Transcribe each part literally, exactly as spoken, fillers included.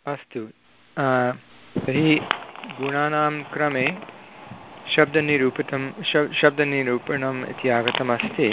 अस्तु तर्हि गुणानां क्रमे शब्दनिरूपितं शब् शब्दनिरूपणम् इति आगतमस्ति।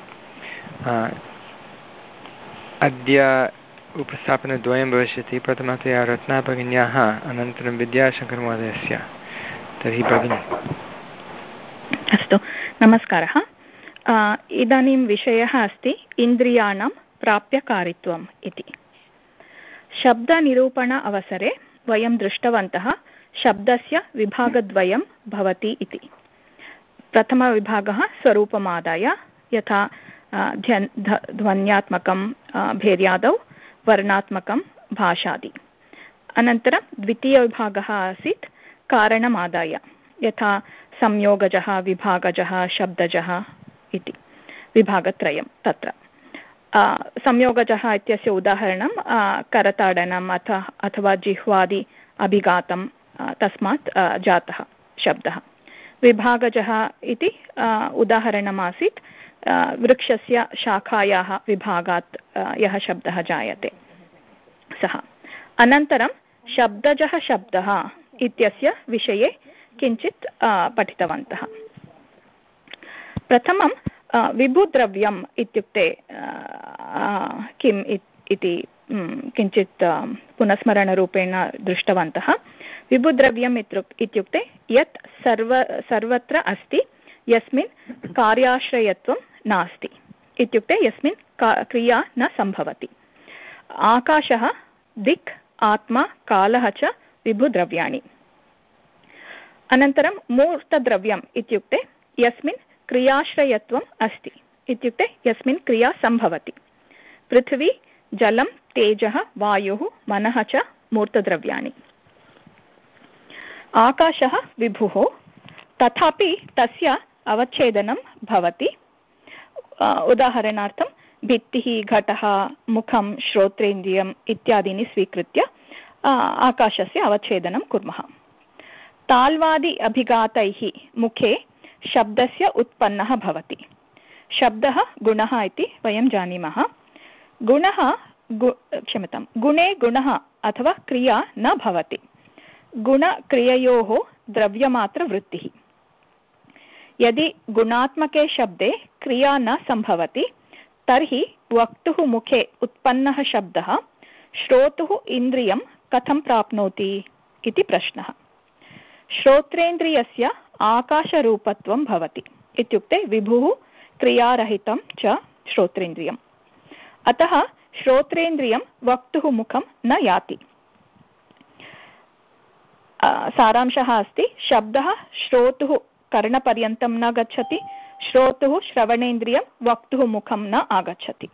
अद्य उपस्थापनद्वयं भविष्यति, प्रथमतया रत्नाभगिन्याः अनन्तरं विद्याशङ्करमहोदयस्य। तर्हि भगिनी। अस्तु, नमस्कारः। इदानीं विषयः अस्ति इन्द्रियाणां प्राप्यकारित्वम् इति। शब्दनिरूपण अवसरे वयं दृष्टवन्तः शब्दस्य विभागद्वयं भवति इति। प्रथमविभागः स्वरूपमादाय, यथा ध्वन्यात्मकं भेर्यादौ, वर्णात्मकं भाषादि। अनन्तरं द्वितीयविभागः आसीत् कारणमादाय, यथा संयोगजः, विभागजः, शब्दजः इति विभागत्रयं। तत्र संयोगजः इत्यस्य उदाहरणं करताडनम् अथ अथवा जिह्वादि अभिघातं, तस्मात् जातः शब्दः। विभागजः इति उदाहरणमासीत् वृक्षस्य शाखायाः विभागात् यः शब्दः जायते सः। अनन्तरं शब्दजः शब्दः इत्यस्य विषये किञ्चित् पठितवन्तः। प्रथमं विभुद्रव्यम् इत्युक्ते किम् इति किञ्चित् पुनस्मरणरूपेण दृष्टवन्तः। विभुद्रव्यम् इत्युक्ते यत् सर्व सर्वत्र अस्ति, यस्मिन् कार्याश्रयत्वं नास्ति, इत्युक्ते यस्मिन् क्रिया न सम्भवति। आकाशः, दिक्, आत्मा, कालः च विभुद्रव्याणि। अनन्तरं मूर्तद्रव्यम् इत्युक्ते यस्मिन् क्रियाश्रयत्वम् अस्ति, इत्युक्ते यस्मिन् क्रिया सम्भवति। पृथिवी, जलं, तेजः, वायुः, मनः च मूर्तद्रव्याणि। आकाशः विभुः, तथापि तस्य अवच्छेदनं भवति। उदाहरणार्थं भित्तिः, घटः, मुखं, श्रोत्रेन्द्रियम् इत्यादीनि स्वीकृत्य आकाशस्य अवच्छेदनं कुर्मः। ताल्वादि अभिघातैः मुखे शब्दस्य उत्पन्नः भवति। शब्दः गुणः इति वयं जानीमः। गुणः गु क्षम्यतां गुणे गुणः अथवा क्रिया न भवति। गुणक्रिययोः द्रव्यमात्रवृत्तिः। यदि गुणात्मके शब्दे क्रिया न सम्भवति तर्हि वक्तुः मुखे उत्पन्नः शब्दः श्रोतुः इन्द्रियं कथं प्राप्नोति इति प्रश्नः। श्रोत्रेन्द्रियस्य आकाशरूपत्वं भवति, इत्युक्ते विभुः क्रियारहितं च श्रोत्रेन्द्रियम्। अतः श्रोत्रेन्द्रियं वक्तुः मुखं न याति। सारांशः अस्ति, शब्दः श्रोतुः कर्णपर्यन्तं न गच्छति, श्रोतुः श्रवणेन्द्रियं वक्तुः मुखं न आगच्छति।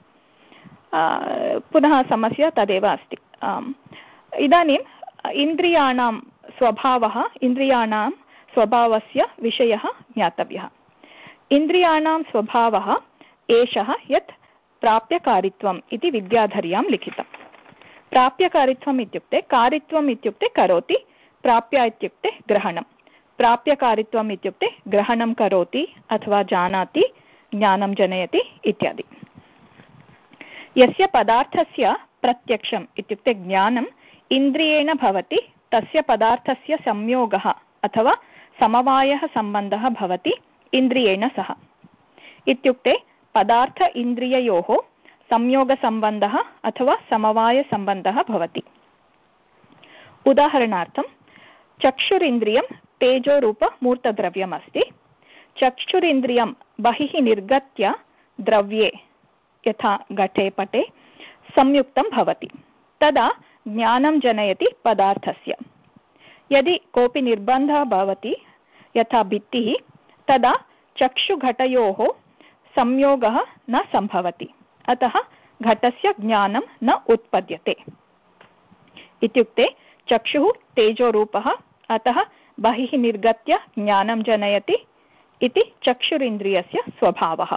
पुनः समस्या तदेव अस्ति। इदानीम् इन्द्रियाणां स्वभावः, इन्द्रियाणां स्वभावस्य विषयः ज्ञातव्यः। इन्द्रियाणां स्वभावः एषः यत् प्राप्यकारित्वम् इति विद्याधर्यां लिखितम्। प्राप्यकारित्वम् इत्युक्ते, कारित्वम् इत्युक्ते करोति, प्राप्य इत्युक्ते ग्रहणं। प्राप्यकारित्वम् इत्युक्ते ग्रहणं करोति अथवा जानाति, ज्ञानं जनयति इत्यादि। यस्य पदार्थस्य प्रत्यक्षम् इत्युक्ते ज्ञानम् इन्द्रियेण भवति, तस्य पदार्थस्य संयोगः अथवा समवायः सम्बन्धः भवति इन्द्रियेण सह। इत्युक्ते पदार्थ इन्द्रिययोः संयोगसम्बन्धः अथवा समवायसम्बन्धः भवति। उदाहरणार्थं चक्षुरिन्द्रियं तेजोरूपमूर्तद्रव्यम् अस्ति। चक्षुरिन्द्रियं बहिः निर्गत्य द्रव्ये, यथा घटे पटे, संयुक्तं भवति, तदा ज्ञानं जनयति पदार्थस्य। यदि कोऽपि निर्बन्धः भवति, यथा भित्तिः, तदा चक्षुघटयोः संयोगः न सम्भवति, अतः घटस्य ज्ञानं न उत्पद्यते। इत्युक्ते चक्षुः तेजोरूपः, अतः बहिः निर्गत्य ज्ञानं जनयति इति चक्षुरिन्द्रियस्य स्वभावः।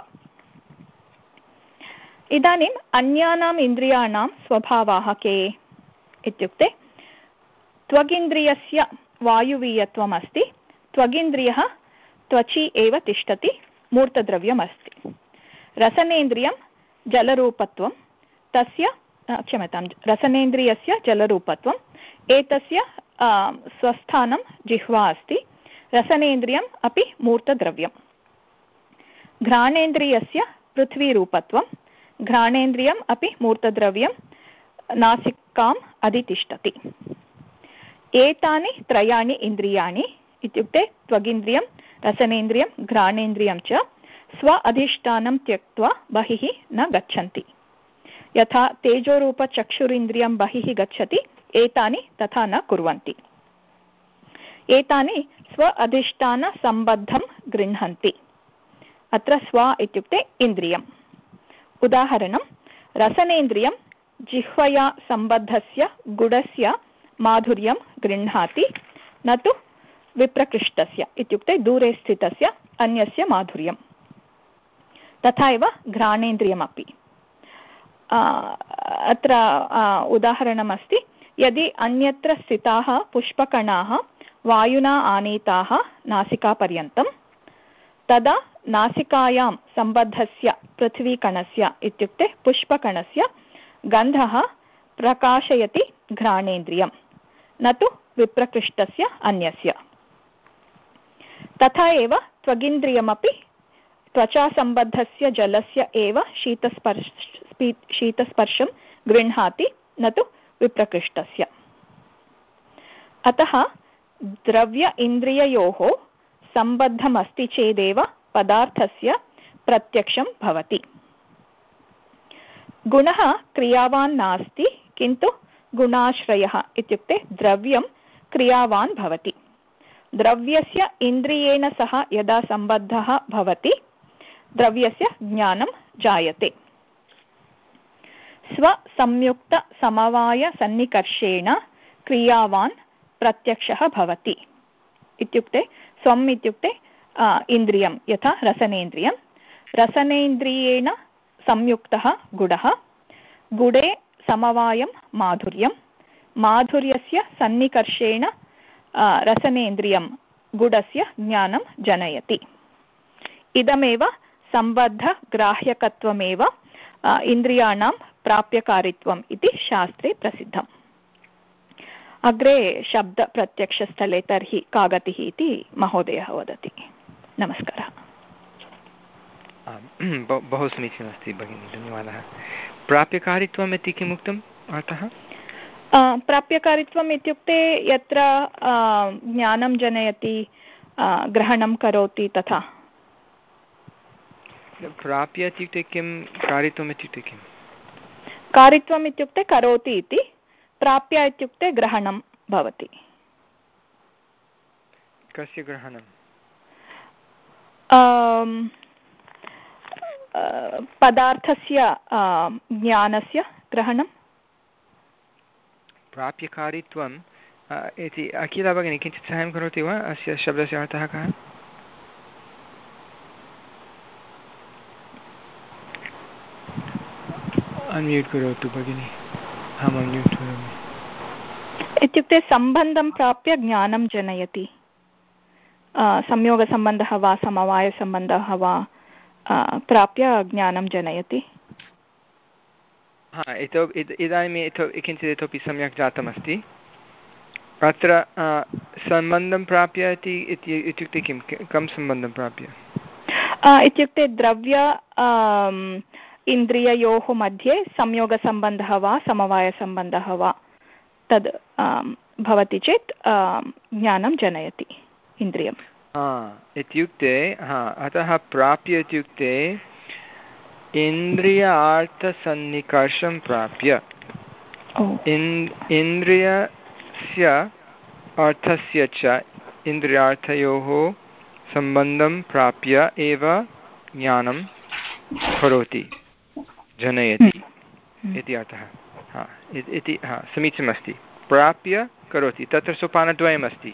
इदानीम् अन्यानाम् इन्द्रियाणां स्वभावाः के इत्युक्ते, त्वगिन्द्रियस्य वायुवीयत्वम् अस्ति। त्वगिन्द्रियः त्वचि एव तिष्ठति, मूर्तद्रव्यम् अस्ति। रसनेन्द्रियं जलरूपत्वं, तस्य क्षम्यतां रसनेन्द्रियस्य जलरूपत्वम् एतस्य स्वस्थानं जिह्वा अस्ति रसनेन्द्रियम् अपि मूर्तद्रव्यं घ्राणेन्द्रियस्य पृथ्वीरूपत्वं घ्राणेन्द्रियम् अपि मूर्तद्रव्यं नासिकाम् अधितिष्ठति एतानि त्रयाणि इन्द्रियाणि इत्युक्ते त्वगिन्द्रियं रसनेन्द्रियं घ्राणेन्द्रियं च स्व अधिष्ठानं त्यक्त्वा बहिः न गच्छन्ति यथा तेजोरूपचक्षुरिन्द्रियं बहिः गच्छति एतानि तथा न कुर्वन्ति एतानि स्व अधिष्ठानसम्बद्धं गृह्णन्ति अत्र स्व इत्युक्ते इन्द्रियम् उदाहरणं रसनेन्द्रियं जिह्वया सम्बद्धस्य गुडस्य माधुर्यं गृह्णाति न तु विप्रकृष्टस्य इत्युक्ते दूरे स्थितस्य अन्यस्य माधुर्यं तथा एव घ्राणेन्द्रियमपि अत्र उदाहरणमस्ति यदि अन्यत्र स्थिताः पुष्पकणाः वायुना आनीताः नासिकापर्यन्तं तदा नासिकायां सम्बद्धस्य पृथ्वीकणस्य इत्युक्ते पुष्पकणस्य गन्धः प्रकाशयति घ्राणेन्द्रियं न तु विप्रकृष्टस्य अन्यस्य तथा एव त्वगिन्द्रियमपि त्वचासम्बद्धस्य जलस्य एव शीतस्पर्श शीतस्पर्शं गृह्णाति न तु विप्रकृष्टस्य अतः द्रव्य इन्द्रिययोः सम्बद्धमस्ति चेदेव पदार्थस्य प्रत्यक्षं भवति गुणः क्रियावान् नास्ति किन्तु गुणाश्रयः इत्युक्ते द्रव्यं क्रियावान् भवति द्रव्यस्य इन्द्रियेण सह यदा सम्बद्धः भवति द्रव्यस्य ज्ञानं जायते स्वसंयुक्तसमवायसन्निकर्षेण क्रियावान् प्रत्यक्षः भवति इत्युक्ते स्वम् इत्युक्ते इन्द्रियं यथा रसनेन्द्रियं रसनेन्द्रियेण संयुक्तः गुडः गुडे समवायं माधुर्यं माधुर्यस्य सन्निकर्षेण रसनेन्द्रियं गुडस्य ज्ञानं जनयति इदमेव सम्बद्धग्राह्यकत्वमेव इन्द्रियाणां प्राप्यकारित्वम् इति शास्त्रे प्रसिद्धम् अग्रे शब्दप्रत्यक्षस्थले तर्हि का गतिः इति महोदयः वदति नमस्कारः बहु समीचीनमस्ति भगिनी धन्यवादः प्राप्यकारित्वम् इति किम् उक्तम् अर्थः प्राप्यकारित्वम् इत्युक्ते यत्र ज्ञानं जनयति ग्रहणं करोति तथा प्राप्य इत्युक्ते किं कारित्वम् इत्युक्ते किं कारित्वम् इत्युक्ते करोति इति प्राप्य इत्युक्ते ग्रहणं भवति कस्य ग्रहणं पदार्थस्य ज्ञानस्य ग्रहणं प्राप्यकारित्वम् इति अखिला भगिनी किञ्चित् सहायं करोति वा अस्य शब्दस्य अर्थः कः अन्म्यूट् करोतु भगिनी अहम् अन्म्यूट् करोमि इत्युक्ते सम्बन्धं प्राप्य ज्ञानं जनयति संयोगसम्बन्धः वा समवायसम्बन्धः वा प्राप्य ज्ञानं जनयति हा इतोपि इदानीम् इतोपि किञ्चित् इतोपि सम्यक् जातमस्ति अत्र सम्बन्धं प्राप्य इति इत्युक्ते किं कं सम्बन्धं प्राप्य इत्युक्ते द्रव्य इन्द्रिययोः मध्ये संयोगसम्बन्धः वा समवायसम्बन्धः वा तद् भवति चेत् ज्ञानं जनयति इन्द्रियम् इत्युक्ते हा अतः प्राप्य इत्युक्ते इन्द्रियार्थसन्निकर्षं प्राप्य इन्द्रियस्य अर्थस्य च इन्द्रियार्थयोः सम्बन्धं प्राप्य एव ज्ञानं करोति जनयति इति अर्थः हा इति हा समीचीनमस्ति प्राप्य करोति तत्र सोपानद्वयमस्ति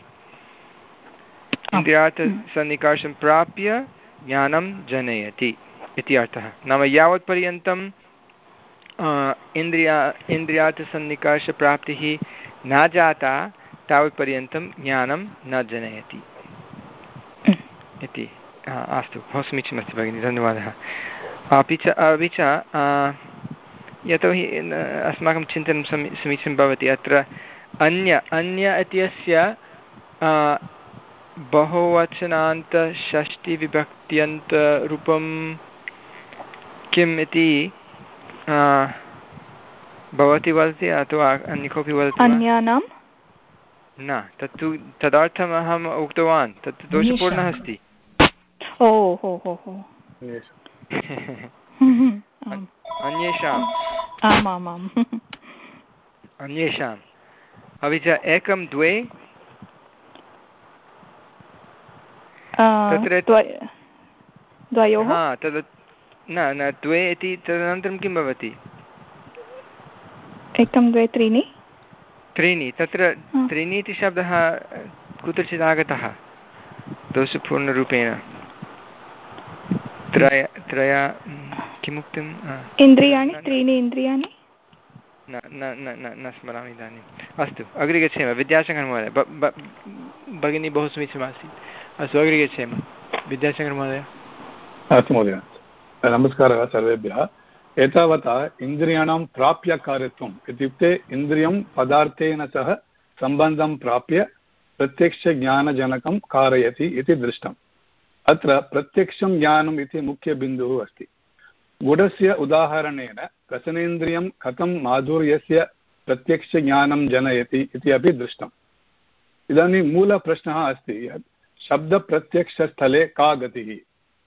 इन्द्रियार्थसन्निकर्षं प्राप्य ज्ञानं जनयति इति अर्थः नाम यावत्पर्यन्तं इन्द्रिया इन्द्रियार्थसन्निकर्षप्राप्तिः न जाता तावत्पर्यन्तं ज्ञानं न जनयति इति अस्तु बहु समीचीनमस्ति भगिनि धन्यवादः अपि च अपि च यतोहि अस्माकं चिन्तनं समी समीचीनं भवति। अत्र अन्य अन्य इत्यस्य बहुवचनान्तषष्टिविभक्त्यन्तरूपं किम् इति भवती वदति अथवा अन्य कोऽपि वदति वा? अन्यानां न, तत्तु तदर्थम् अहम् उक्तवान्, तत् दोषपूर्णः अस्ति। ओ हो हो हो अन्येषाम् आमामाम् अन्येषाम् अपि च एकं द्वे तत्र द्वयोः हा तद् न न द्वे इति तदनन्तरं किं भवति? एकं द्वे त्रीणि त्रीणि, तत्र त्रीणि इति शब्दः कुत्रचित् आगतः दोषपूर्णरूपेण। त्रय त्रय किमुक्तम् इन्द्रियाणि त्रीणि इन्द्रियाणि न न न न न स्मरामि इदानीम्। अस्तु अग्रे गच्छेम। विद्याशङ्करमहोदय भगिनी बहु समीचीनमासीत्। अस्तु अग्रे गच्छेम। विद्याशङ्करमहोदय। अस्तु महोदय, नमस्कारः सर्वेभ्यः। एतावता इन्द्रियाणां प्राप्यकार्यत्वम् इत्युक्ते इन्द्रियं पदार्थेन सह सम्बन्धं प्राप्य प्रत्यक्षज्ञानजनकं कारयति इति दृष्टम्। अत्र प्रत्यक्षं ज्ञानम् इति मुख्यबिन्दुः अस्ति। गुडस्य उदाहरणेन रसनेन्द्रियं कथं माधुर्यस्य प्रत्यक्षज्ञानं जनयति इति अपि दृष्टम्। इदानीं मूलप्रश्नः अस्ति यत् शब्दप्रत्यक्षस्थले का गतिः?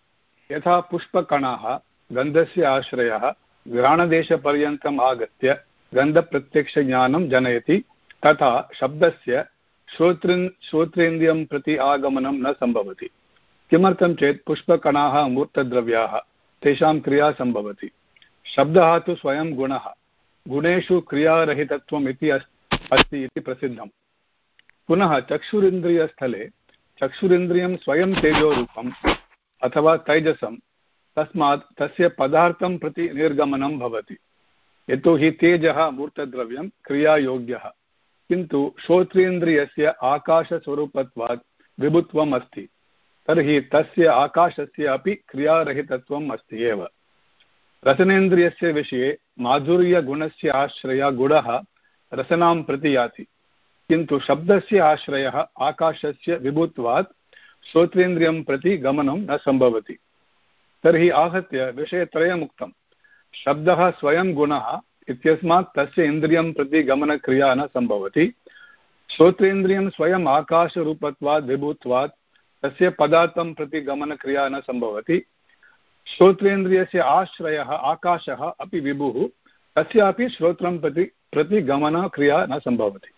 यथा पुष्पकणाः गन्धस्य आश्रयः घ्राणदेशपर्यन्तम् आगत्य गन्धप्रत्यक्षज्ञानं जनयति, तथा शब्दस्य श्रोतृन् श्रोत्रेन्द्रियं प्रति आगमनं न सम्भवति। किमर्थं चेत् पुष्पकणाः मूर्तद्रव्याः, तेषां क्रिया सम्भवति। शब्दः तु स्वयं गुणः, गुणेषु क्रियारहितत्वम् इति अस्ति इति प्रसिद्धम्। पुनः चक्षुरिन्द्रियस्थले चक्षुरिन्द्रियं स्वयं तेजोरूपम् अथवा तैजसं, तस्मात् तस्य पदार्थं प्रति निर्गमनं भवति। यतोहि तेजः मूर्तद्रव्यं क्रियायोग्यः, किन्तु श्रोत्रेन्द्रियस्य आकाशस्वरूपत्वात् विभुत्वम् अस्ति, तर्हि तस्य आकाशस्य अपि क्रियारहितत्वम् अस्ति एव। रसनेन्द्रियस्य विषये माधुर्यगुणस्य आश्रयः गुडः रसनां प्रति याति, किन्तु शब्दस्य आश्रयः आकाशस्य विभुत्वात् श्रोत्रेन्द्रियं प्रति गमनं न सम्भवति। तर्हि आहत्य विषयत्रयमुक्तं। शब्दः स्वयं गुणः इत्यस्मात् तस्य इन्द्रियं प्रति गमनक्रिया न सम्भवति। श्रोत्रेन्द्रियं स्वयं आकाशरूपत्वात् विभुत्वात् तस्य पदार्थं प्रति गमनक्रिया न सम्भवति। श्रोत्रेन्द्रियस्य आश्रयः आकाशः अपि विभुः, तस्यापि श्रोत्रं प्रति प्रति गमनक्रिया न सम्भवति।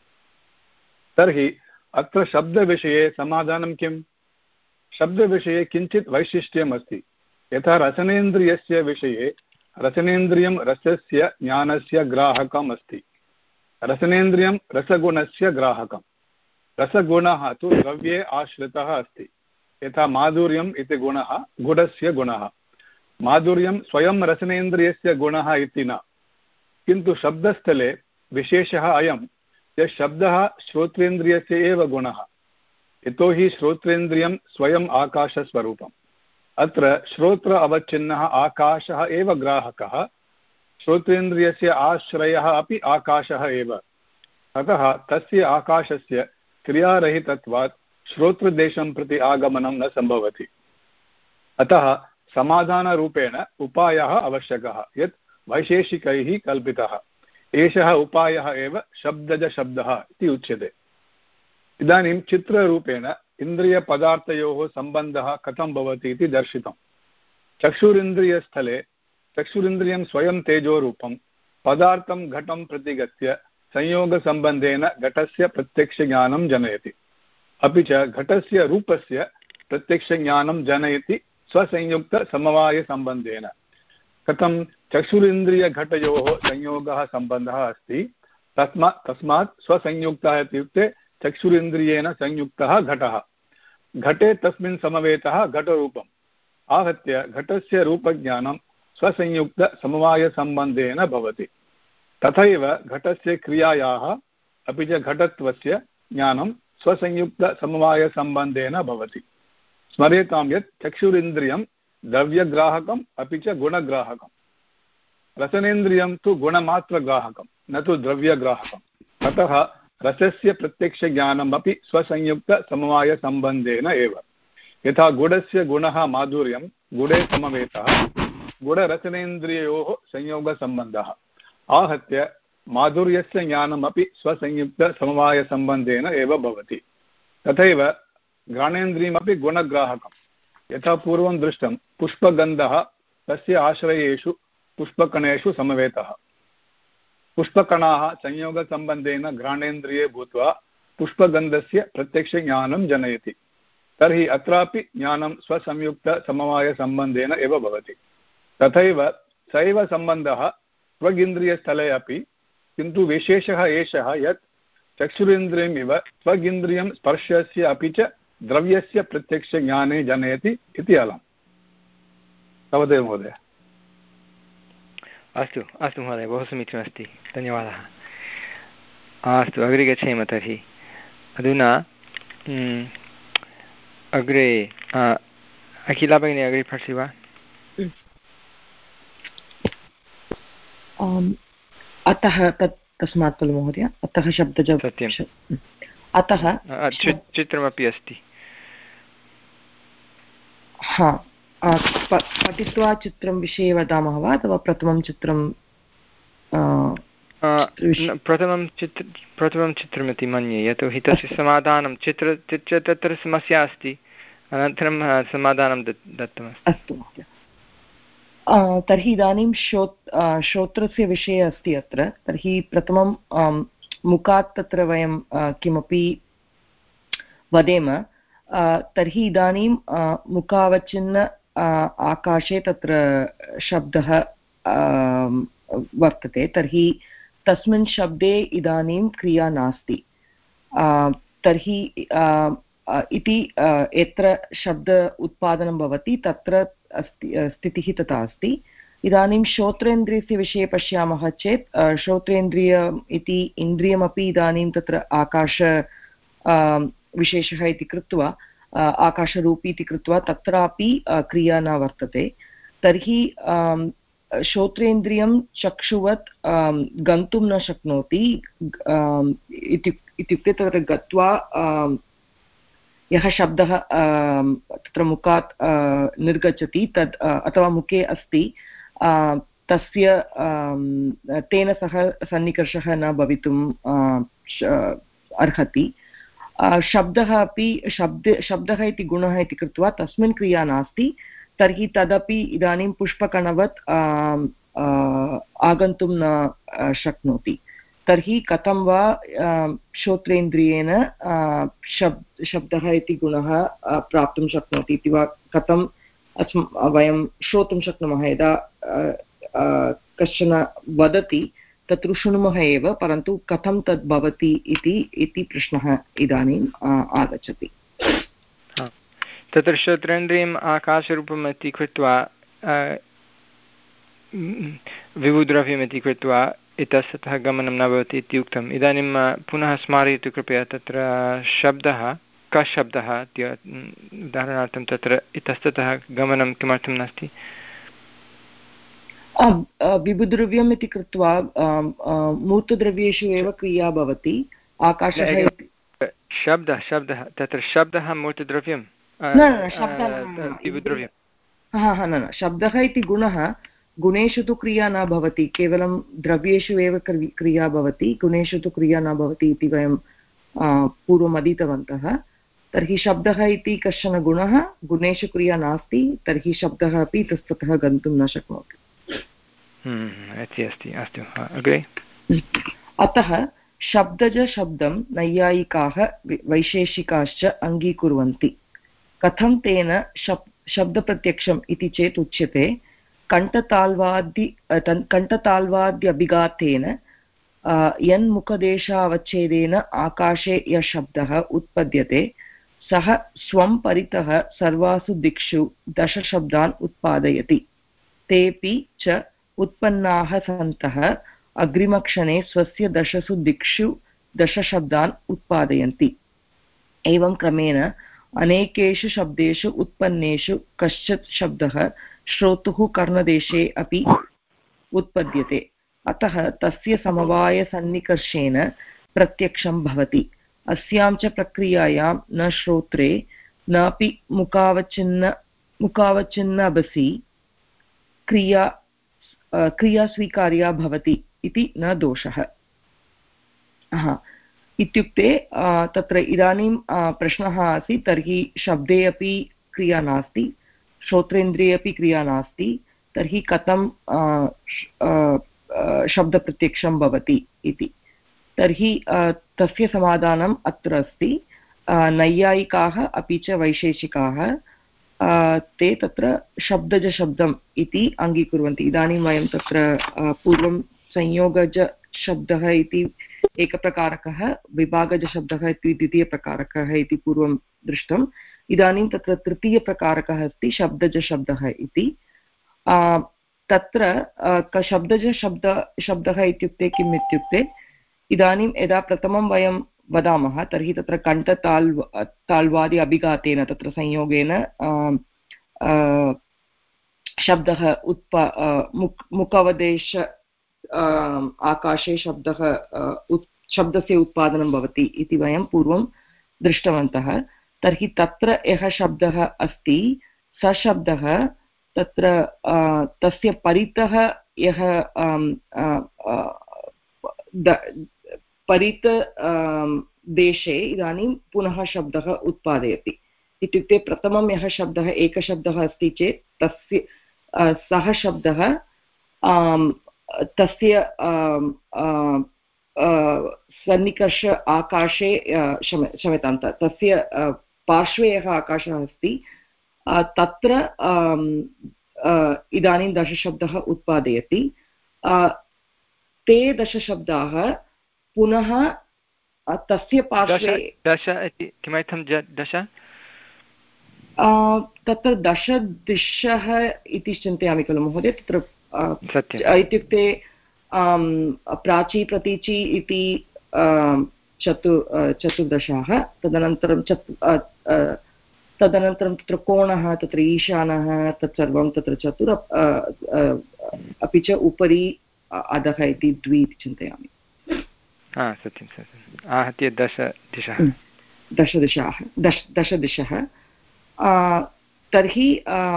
तर्हि अत्र शब्दविषये समाधानं किम्? शब्दविषये किञ्चित् वैशिष्ट्यम् अस्ति। यथा रसनेन्द्रियस्य विषये रसनेन्द्रियं रसस्य ज्ञानस्य ग्राहकम् अस्ति। रसनेन्द्रियं रसगुणस्य ग्राहकम्। रसगुणः तु द्रव्ये आश्रितः अस्ति। यथा माधुर्यम् इति गुणः गुडस्य गुणः। माधुर्यं स्वयं रसनेन्द्रियस्य गुणः इति न, किन्तु शब्दस्थले विशेषः अयं यत् शब्दः श्रोत्रेन्द्रियस्य एव गुणः, यतोहि श्रोत्रेन्द्रियं स्वयं आकाशस्वरूपम्। अत्र श्रोत्र अवच्छिन्नः आकाशः एव ग्राहकः, श्रोत्रेन्द्रियस्य आश्रयः अपि आकाशः एव। अतः तस्य आकाशस्य क्रियारहितत्वात् श्रोत्रदेशं प्रति आगमनं न सम्भवति। अतः समाधानरूपेण उपायः आवश्यकः यत् वैशेषिकैः कल्पितः। एषः उपायः एव शब्दजशब्दः इति उच्यते। इदानीं चित्ररूपेण इन्द्रियपदार्थयोः सम्बन्धः कथं भवति इति दर्शितम्। चक्षुरिन्द्रियस्थले चक्षुरिन्द्रियं स्वयं तेजोरूपं पदार्थं घटं प्रति गत्य संयोगसम्बन्धेन घटस्य प्रत्यक्षज्ञानं जनयति। अपि च घटस्य रूपस्य प्रत्यक्षज्ञानं जनयति स्वसंयुक्तसमवायसम्बन्धेन। कथं? चक्षुरिन्द्रियघटयोः संयोगः सम्बन्धः अस्ति, तस्मात् तस्मात् स्वसंयुक्तः इत्युक्ते चक्षुरिन्द्रियेण संयुक्तः घटः। घटे तस्मिन् समवेतः घटरूपम्। आहत्य घटस्य रूपज्ञानं स्वसंयुक्तसमवायसम्बन्धेन भवति। तथैव घटस्य क्रियायाः अपि च घटत्वस्य ज्ञानं स्वसंयुक्तसमवायसम्बन्धेन भवति। स्मर्यतां यत् चक्षुरिन्द्रियं द्रव्यग्राहकम् अपि च गुणग्राहकम्। रसनेन्द्रियं तु गुणमात्रग्राहकं न तु द्रव्यग्राहकम्। अतः रसस्य प्रत्यक्षज्ञानम् अपि स्वसंयुक्तसमवायसम्बन्धेन एव। यथा गुडस्य गुणः माधुर्यं, गुडे समवेतः, गुडरसनेन्द्रिययोः संयोगसम्बन्धः। आहत्य माधुर्यस्य ज्ञानमपि स्वसंयुक्तसमवायसम्बन्धेन एव भवति। तथैव घ्राणेन्द्रियमपि गुणग्राहकं। यथा पूर्वं दृष्टं, पुष्पगन्धः तस्य आश्रयेषु पुष्पकणेषु समवेतः। पुष्पकणाः संयोगसम्बन्धेन घ्राणेन्द्रिये भूत्वा पुष्पगन्धस्य प्रत्यक्षज्ञानं जनयति। तर्हि अत्रापि ज्ञानं स्वसंयुक्तसमवायसम्बन्धेन एव भवति। तथैव स एव सम्बन्धः त्वगिन्द्रियस्थले अपि, किन्तु विशेषः एषः यत् चक्षुरिन्द्रियमिव त्वगिन्द्रियं स्पर्शस्य अपि च द्रव्यस्य प्रत्यक्षज्ञाने जनयति इति अलम्। तावदेव महोदय। अस्तु अस्तु महोदय, बहु समीचीनमस्ति, धन्यवादः। अस्तु, अग्रे गच्छेम तर्हि। अधुना अग्रे अखिला भगिनी अग्रे पठति वा? अतः तत् तस्मात् खलु महोदय, अतः शब्दज सत्यम्, अतः चित्रमपि अस्ति। हा, पठित्वा चित्रं विषये वदामः वा अथवा प्रथमं चित्रं? प्रथमं चित्र प्रथमं चित्रमिति मन्ये, यतोहि तस्य समाधानं चित्र तत्र समस्या अस्ति, अनन्तरं समाधानं दत्तमस्ति। अस्तु महोदय, तर्हि इदानीं श्रो श्रोत्रस्य विषये अस्ति अत्र। तर्हि प्रथमं मुखात् तत्र वयं किमपि वदेम, तर्हि इदानीं मुखावच्छिन्न आकाशे तत्र शब्दः वर्तते। तर्हि तस्मिन् शब्दे इदानीं क्रिया नास्ति। तर्हि इति यत्र शब्द उत्पादनं भवति तत्र अस्ति स्थितिः तथा अस्ति। इदानीं श्रोत्रेन्द्रियस्य विषये पश्यामः चेत् श्रोत्रेन्द्रिय इति इन्द्रियमपि इदानीं तत्र आकाश विशेषः इति कृत्वा, आकाशरूपी इति कृत्वा तत्रापि क्रिया न वर्तते। तर्हि श्रोत्रेन्द्रियं चक्षुवत् गन्तुं न शक्नोति। इत्युक्ते तत्र गत्वा यः शब्दः तत्र मुखात् निर्गच्छति तद् अथवा मुखे अस्ति तस्य तेन सह सन्निकर्षः न भवितुम् अर्हति। शब्दः अपि शब्द शब्दः इति गुणः इति कृत्वा तस्मिन् क्रिया नास्ति। तर्हि तदपि इदानीं पुष्पकणवत् आगन्तुं न शक्नोति। तर्हि कथं वा श्रोत्रेन्द्रियेण शब् शब्दः इति गुणः प्राप्तुं शक्नोति इति वा कथं अस्म वयं श्रोतुं शक्नुमः? यदा कश्चन वदति तत्र शृणुमः एव, परन्तु कथं तद् भवति इति इति प्रश्नः इदानीम् आगच्छति। तत्र श्रोत्रेन्द्रियम् आकाशरूपम् इति कृत्वा विभुद्रव्यम् इति कृत्वा इतस्ततः गमनं न भवति इति उक्तम्। इदानीं पुनः स्मारयतु कृपया, तत्र शब्दः कः शब्दः उदाहरणार्थं तत्र इतस्ततः गमनं किमर्थं नास्ति? विभुद्रव्यम् इति कृत्वा मूर्तद्रव्येषु एव क्रिया भवति। आकाशः शब्दः शब्दः तत्र शब्दः मूर्तद्रव्यं विभुद्रव्यं हा हा न शब्दः इति गुणः, गुणेषु तु क्रिया न भवति, केवलं द्रव्येषु एव क्रिया भवति, गुणेषु तु क्रिया न भवति इति वयं पूर्वम् अधीतवन्तः। तर्हि शब्दः इति कश्चन गुणः, गुणेषु क्रिया नास्ति, तर्हि शब्दः अपि तस्ततः गन्तुं न शक्नोति। अस्ति अस्तु, अग्रे। अतः शब्दजशब्दं नैयायिकाः वैशेषिकाश्च अङ्गीकुर्वन्ति। कथं तेन शब् शब्दप्रत्यक्षम् इति चेत् उच्यते कण्ठताल्वादि कण्ठताल्वाद्यभिघातेन यन्मुखदेशावच्छेदेन आकाशे यः शब्दः उत्पद्यते सः स्वं परितः सर्वासु दिक्षु दशशब्दान् उत्पादयति। तेऽपि च उत्पन्नाः सन्तः अग्रिमक्षणे स्वस्य दशसु दिक्षु दशशब्दान् उत्पादयन्ति। एवं क्रमेण अनेकेषु शब्देषु उत्पन्नेषु कश्चित् शब्दः श्रोतुः कर्णदेशे अपि उत्पद्यते अतः तस्य समवायसन्निकर्षेण प्रत्यक्षं भवति अस्यां च प्रक्रियायां न श्रोत्रे नापि मुखावचिन्न मुखावचिन्नबसि क्रिया क्रिया स्वीकार्या भवति इति न दोषः इत्युक्ते तत्र इदानीं प्रश्नः आसीत् तर्हि शब्दे अपि क्रिया नास्ति श्रोत्रेन्द्रिये अपि क्रिया नास्ति तर्हि कथं शब्दप्रत्यक्षं भवति इति तर्हि तस्य समाधानम् अत्र अस्ति नैयायिकाः अपि च वैशेषिकाः ते तत्र शब्दजशब्दम् इति अङ्गीकुर्वन्ति इदानीं वयं तत्र पूर्वं संयोगजशब्दः इति एकप्रकारकः विभागजशब्दः इति द्वितीयप्रकारकः इति पूर्वं दृष्टम् इदानीं तत्र तृतीयप्रकारकः अस्ति शब्दजशब्दः इति तत्र शब्दजशब्द शब्दः इत्युक्ते किम् इत्युक्ते इदानीं यदा प्रथमं वयं वदामः तर्हि तत्र कण्ठताल् ताल्वादि अभिघातेन तत्र संयोगेन शब्दः उत्पा मुक् मुखवदेश आकाशे शब्दः उत् शब्दस्य उत्पादनं भवति इति वयं पूर्वं दृष्टवन्तः तर्हि तत्र यः शब्दः अस्ति स शब्दः तत्र तस्य परितः यः परित देशे इदानीं पुनः शब्दः उत्पादयति इत्युक्ते प्रथमं यः शब्दः एकशब्दः अस्ति चेत् तस्य सः शब्दः तस्य सन्निकर्ष आकाशे क्षम्यतां तस्य पार्श्वे यः आकाशः अस्ति तत्र इदानीं दशशब्दः उत्पादयति ते दशशब्दाः पुनः तस्य पार्श्वे दश इति किमर्थं दश तत्र दशदिशः इति चिन्तयामि खलु महोदय तत्र इत्युक्ते प्राची प्रतीची इति चतु चतुर्दशाः तदनन्तरं चतु तदनन्तरं तत्र कोणः तत्र ईशानः तत्सर्वं तत्र चतुर अपि च उपरि अधः इति द्वि इति चिन्तयामि हा सत्यं सत्यम् आहत्य दश दिशः दशदिशाः दश दशदिशः तर्हि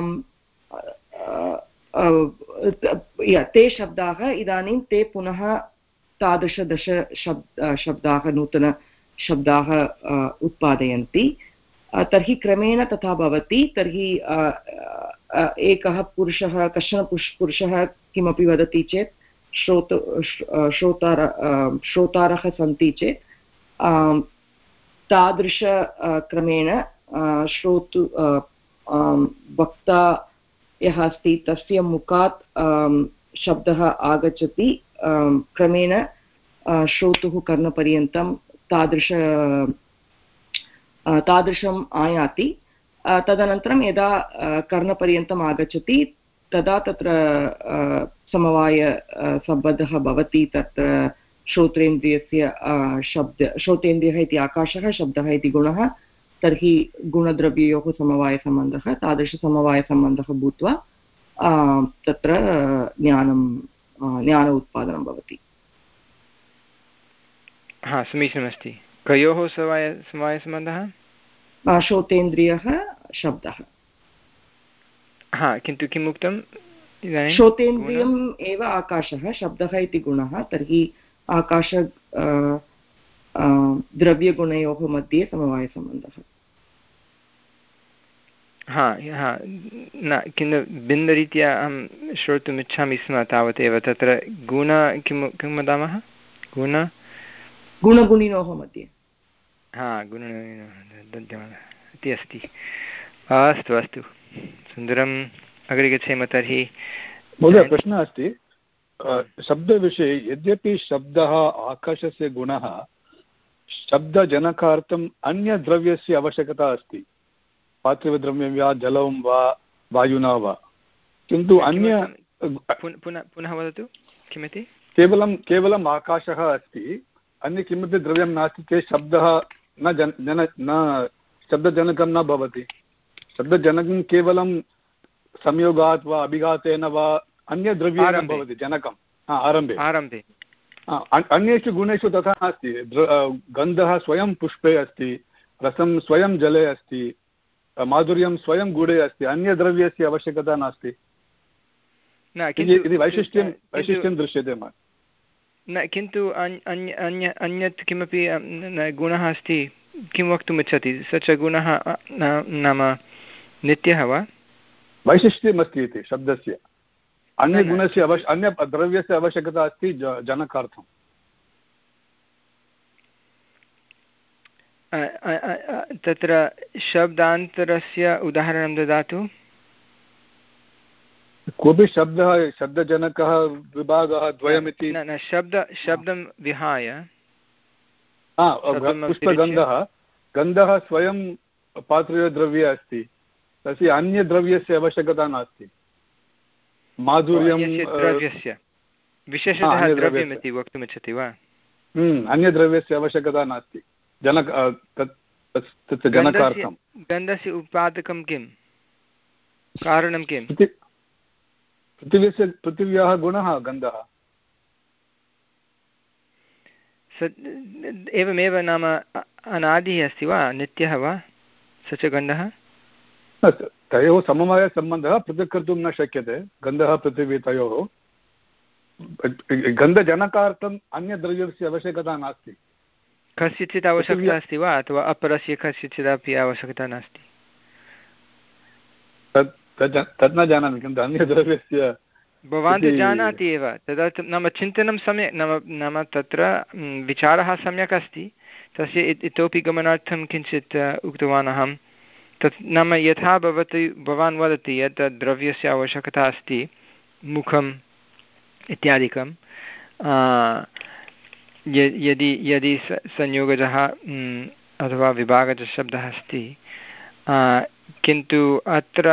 ते शब्दाः इदानीं ते पुनः तादृशदश शब् शब्दाः नूतनशब्दाः उत्पादयन्ति तर्हि क्रमेण तथा भवति तर्हि एकः पुरुषः कश्चन पुरुषः किमपि वदति चेत् श्रोत श्रोतार श्रोतारः सन्ति चेत् तादृश क्रमेण श्रोतु वक्ता यः अस्ति तस्य मुखात् शब्दः आगच्छति क्रमेण श्रोतुः कर्णपर्यन्तं तादृश तादृशम् आयाति तदनन्तरं यदा कर्णपर्यन्तम् आगच्छति तदा तत्र समवायसम्बद्धः भवति तत्र श्रोत्रेन्द्रियस्य शब्द श्रोतेन्द्रियः इति आकाशः शब्दः इति गुणः तर्हि गुणद्रव्ययोः समवायसम्बन्धः तादृशसमवायसम्बन्धः भूत्वा तत्र ज्ञानं ज्ञान उत्पादनं भवति हा समीचीनमस्ति कयोः समवाय समवायसम्बन्धः श्रोतेन्द्रियः शब्दः हा किन्तु किम् उक्तम् इदानीं श्रोतेन्द्रियम् एव आकाशः शब्दः इति गुणः तर्हि आकाश द्रव्यगुणयोः मध्ये समवायसम्बन्धः हा हा न किन्तु भिन्नरीत्या अहं श्रोतुम् इच्छामि स्म तावदेव तत्र गुण किं किं वदामः गुण गुणगुणिनोः मध्ये हा गुणगुणिनोः धन्यवादः इति अस्ति अस्तु अस्तु सुन्दरम् अग्रे गच्छेम तर्हि महोदय प्रश्नः अस्ति शब्दविषये यद्यपि शब्दः आकाशस्य गुणः शब्दजनकार्थम् अन्यद्रव्यस्य आवश्यकता अस्ति पार्थिवद्रव्यं वा जलं वा वायुना वा किन्तु अन्य पुनः पुनः वदतु किमिति केवलं केवलम् आकाशः अस्ति अन्य किमपि द्रव्यं नास्ति चेत् शब्दः न जन जन न शब्दजनकं न भवति शब्दजनकं केवलं संयोगात् वा अभिघातेन वा अन्यद्रव्येण भवति जनकम् आरम्भे आरम्भे अन्येषु गुणेषु तथा नास्ति गन्धः स्वयं पुष्पे अस्ति रसं स्वयं जले अस्ति माधुर्यं स्वयं गुडे अस्ति अन्यद्रव्यस्य आवश्यकता नास्ति इति वैशिष्ट्यं वैशिष्ट्यं दृश्यते न किन्तु अन्य अन्य अन्यत् किमपि गुणः अस्ति किं वक्तुम् इच्छति स च गुणः नाम नित्यः वा वैशिष्ट्यमस्ति इति शब्दस्य अन्यगुणस्य अवश्य अन्यद्रव्यस्य आवश्यकता अस्ति जनकार्थम् तत्र शब्दान्तरस्य उदाहरणं ददातु कोऽपि शब्दः शब्दजनकः विभागः द्वयमिति न शब्द शब्दं विहाय पुष्पगन्धः गन्धः स्वयं पात्रद्रव्ये अस्ति तस्य अन्यद्रव्यस्य आवश्यकता नास्ति माधुर्यं द्रव्यस्य विशेषतः द्रव्यमिति वक्तुमिच्छति वा अन्यद्रव्यस्य आवश्यकता नास्ति जनक तत् जनकार्थं गन्धस्य उत्पादकं किं कारणं किं पृथिव्यस्य पृथिव्याः गुणः गन्धः एवमेव नाम अनादिः अस्ति वा नित्यः वा स च गन्धः तयोः समवायसम्बन्धः पृथक् कर्तुं न शक्यते गन्धः पृथिवी तयोः गन्धजनकार्थम् अन्यद्रव्यस्य आवश्यकता नास्ति कस्यचित् आवश्यकता अस्ति वा अथवा अपरस्य कस्यचिदपि आवश्यकता नास्ति तत् न जानामि किन्तु अन्यद्रव्यस्य भवान् तु जानाति एव तदर्थं नाम चिन्तनं सम्यक् नाम नाम तत्र विचारः सम्यक् अस्ति तस्य इतोपि गमनार्थं किञ्चित् उक्तवान् अहं तत् नाम यथा भवति भवान् वदति यत् द्रव्यस्य आवश्यकता अस्ति मुखम् इत्यादिकं यदि यदि संयोगजः अथवा विभागजशब्दः अस्ति किन्तु अत्र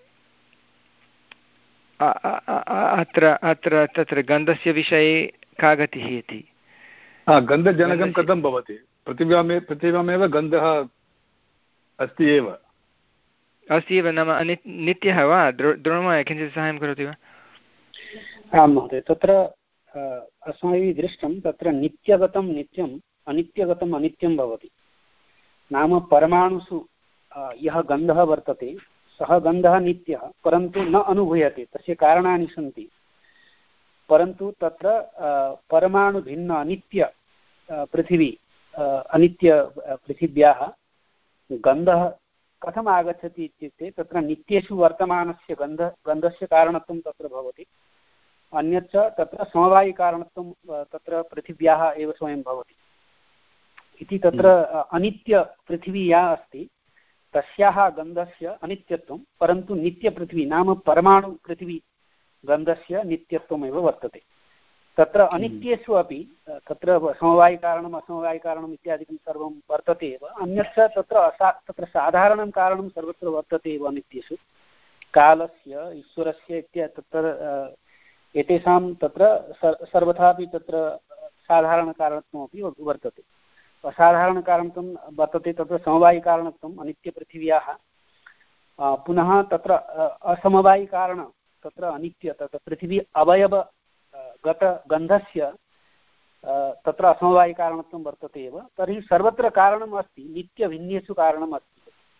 अत्र अत्र तत्र गन्धस्य विषये का गतिः इति गन्धजनकं कथं भवति पृथिव्यामे पृथिव्यामेव गन्धः अस्ति एव अस्ति एव नाम नित्यः वा द्रोणमहोदय किञ्चित् साहाय्यं करोति वा आं महोदय तत्र अस्माभिः दृष्टं तत्र नित्यगतं नित्यम् अनित्यगतम् अनित्यं भवति नाम परमाणुषु यः गन्धः वर्तते सः गन्धः नित्यः परन्तु न अनुभूयते तस्य कारणानि सन्ति परन्तु तत्र परमाणुभिन्न अनित्य पृथिवी अनित्य पृथिव्याः गन्धः कथम् आगच्छति इत्युक्ते तत्र नित्येषु वर्तमानस्य गन्ध गन्धस्य कारणत्वं तत्र भवति अन्यच्च तत्र समवायिकारणत्वं तत्र पृथिव्याः एव स्वयं भवति इति तत्र अनित्यपृथिवी या अस्ति तस्याः गन्धस्य अनित्यत्वं परन्तु नित्यपृथिवी नाम परमाणुपृथिवी गन्धस्य नित्यत्वमेव वर्तते तत्र अनित्येषु अपि तत्र समवायिकारणम् असमवायिकारणम् इत्यादिकं सर्वं वर्तते एव अन्यच्च तत्र असा तत्र साधारणं कारणं सर्वत्र वर्तते एव अनित्येषु कालस्य ईश्वरस्य इत्यादि तत्र एतेषां तत्र सर्वथापि तत्र साधारणकारणत्वमपि वर्तते असाधारणकारणत्वं वर्तते तत्र समवायिकारणत्वम् अनित्यपृथिव्याः पुनः तत्र असमवायिकारण तत्र अनित्य तत्र पृथिवी अवयव गतगन्धस्य तत्र असमवायिकारणत्वं वर्तते एव तर्हि सर्वत्र कारणम् अस्ति नित्यभिन्नेषु कारणम् अस्ति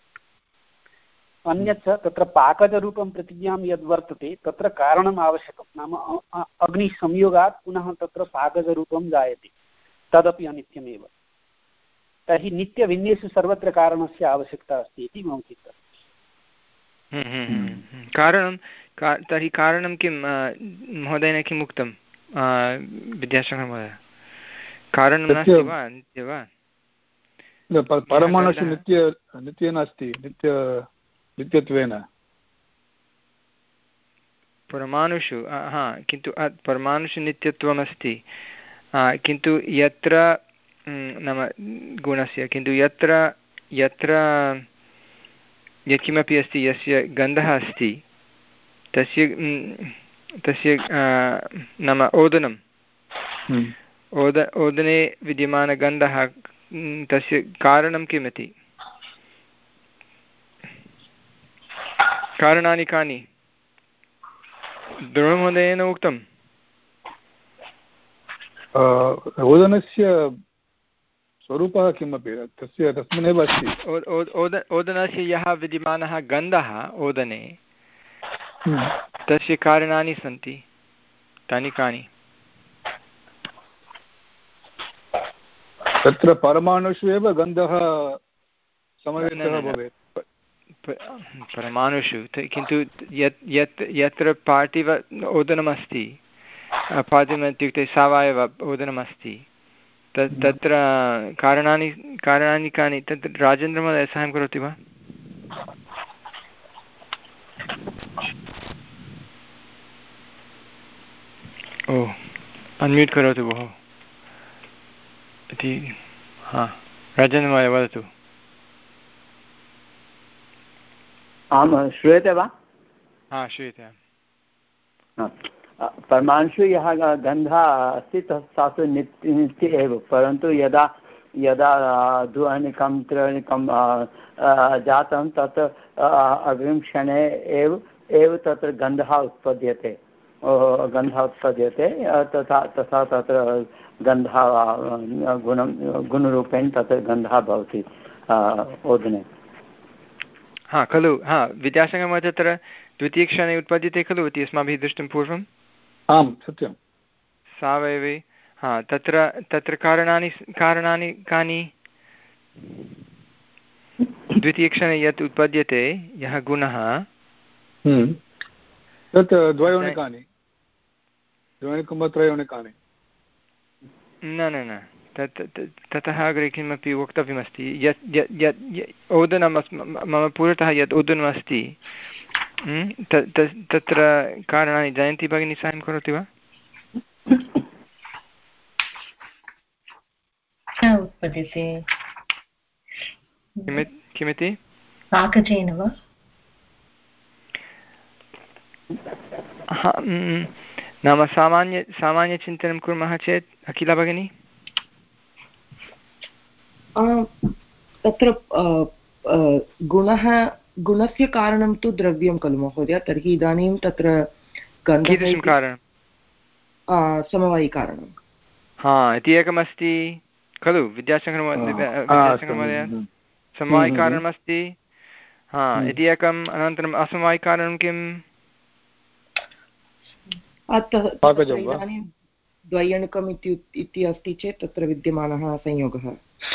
अन्यच्च तत्र पाकजरूपं पृथिव्यां यद् वर्तते तत्र कारणम् आवश्यकं नाम अग्निसंयोगात् पुनः तत्र पाकजरूपं जायते तदपि अनित्यमेव तर्हि नित्यभिन्नेषु सर्वत्र कारणस्य आवश्यकता अस्ति इति मम चिन्तनं कारणं तर्हि कारणं किं महोदयेन किम् उक्तं विद्याशङ्कर महोदय कारणं नास्ति वा नित्य वा परमाणुषु नित्य नित्येन अस्ति नित्य नित्यत्वेन परमाणुषु हा किन्तु परमाणुषु नित्यत्वमस्ति किन्तु यत्र नाम गुणस्य किन्तु यत्र यत्र यत्किमपि अस्ति यस्य गन्धः अस्ति तस्य तस्य नाम ओदनम् ओद ओदने विद्यमानगन्धः तस्य कारणं किमिति कारणानि कानि द्रोणमहोदयेन उक्तम् ओदनस्य स्वरूपः किमपि तस्य तस्मिन्नेव अस्ति। ओदनस्य यः विद्यमानः गन्धः ओदने तस्य कारणानि सन्ति, तानि कानि? तत्र परमाणुषु एव गन्धः समवेतः भवेत्। परमाणुषु किन्तु यत् यत् यत्र पार्थिव ओदनमस्ति, पार्थिव इत्युक्ते सावयव ओदनमस्ति, तत् तत्र कारणानि कारणानि कानि? तत् राजेन्द्रमहोदय साहाय्यं करोति वा? ओ अन्म्यूट् करोतु भोः इति। हा, राजेन्द्रमहोदय वदतु। आं, श्रूयते वा? हा, श्रूयते। परमाणुषु यः गन्धः अस्ति तत् सा तु नित्य नित्य एव, परन्तु यदा यदा द्विअणिकं त्रिअणिकं जातं तत् अग्रिमक्षणे एव एव तत्र गन्धः उत्पद्यते गन्धः उत्पद्यते तथा तथा तत्र गन्धः गुणं गुणरूपेण तत्र गन्धः भवति ओदने। हा खलु, हा विद्यासागरमहोदय तत्र द्वितीयक्षणे उत्पद्यते खलु इति अस्माभिः दृष्टं पूर्वम्। आम् सत्यं। सावयवे, हा तत्र तत्र कारणानि कारणानि कानि? द्वितीयक्षणे यत् उत्पद्यते यः गुणः तत् द्वयोनिकानि द्वयोनिकं वा त्रयोनिकानि? न न न तत् ततः अग्रे किमपि वक्तव्यमस्ति। यत् यत् यत् ओदनम् मम पुरतः यत् ओदनमस्ति तत्र कारणानि जयन्ती भगिनी साहाय्यं करोति वा? उत्पद्यते किमिति? पाकजेन वा? नाम सामान्य सामान्यचिन्तनं कुर्मः चेत् अखिला भगिनी तत्र गुणः गुणस्य कारणं तु द्रव्यं खलु महोदय, तर्हि इदानीं तत्र कीदृशं कारणं? समवायिकारणं। हा इति एकमस्ति खलु विद्यासागरमहोदय, समवायिकारणमस्ति। हा इति एकम्, अनन्तरम् असमवायिकारणं किम्? इदानीं द्वयणकम् इति अस्ति चेत् तत्र विद्यमानः संयोगः।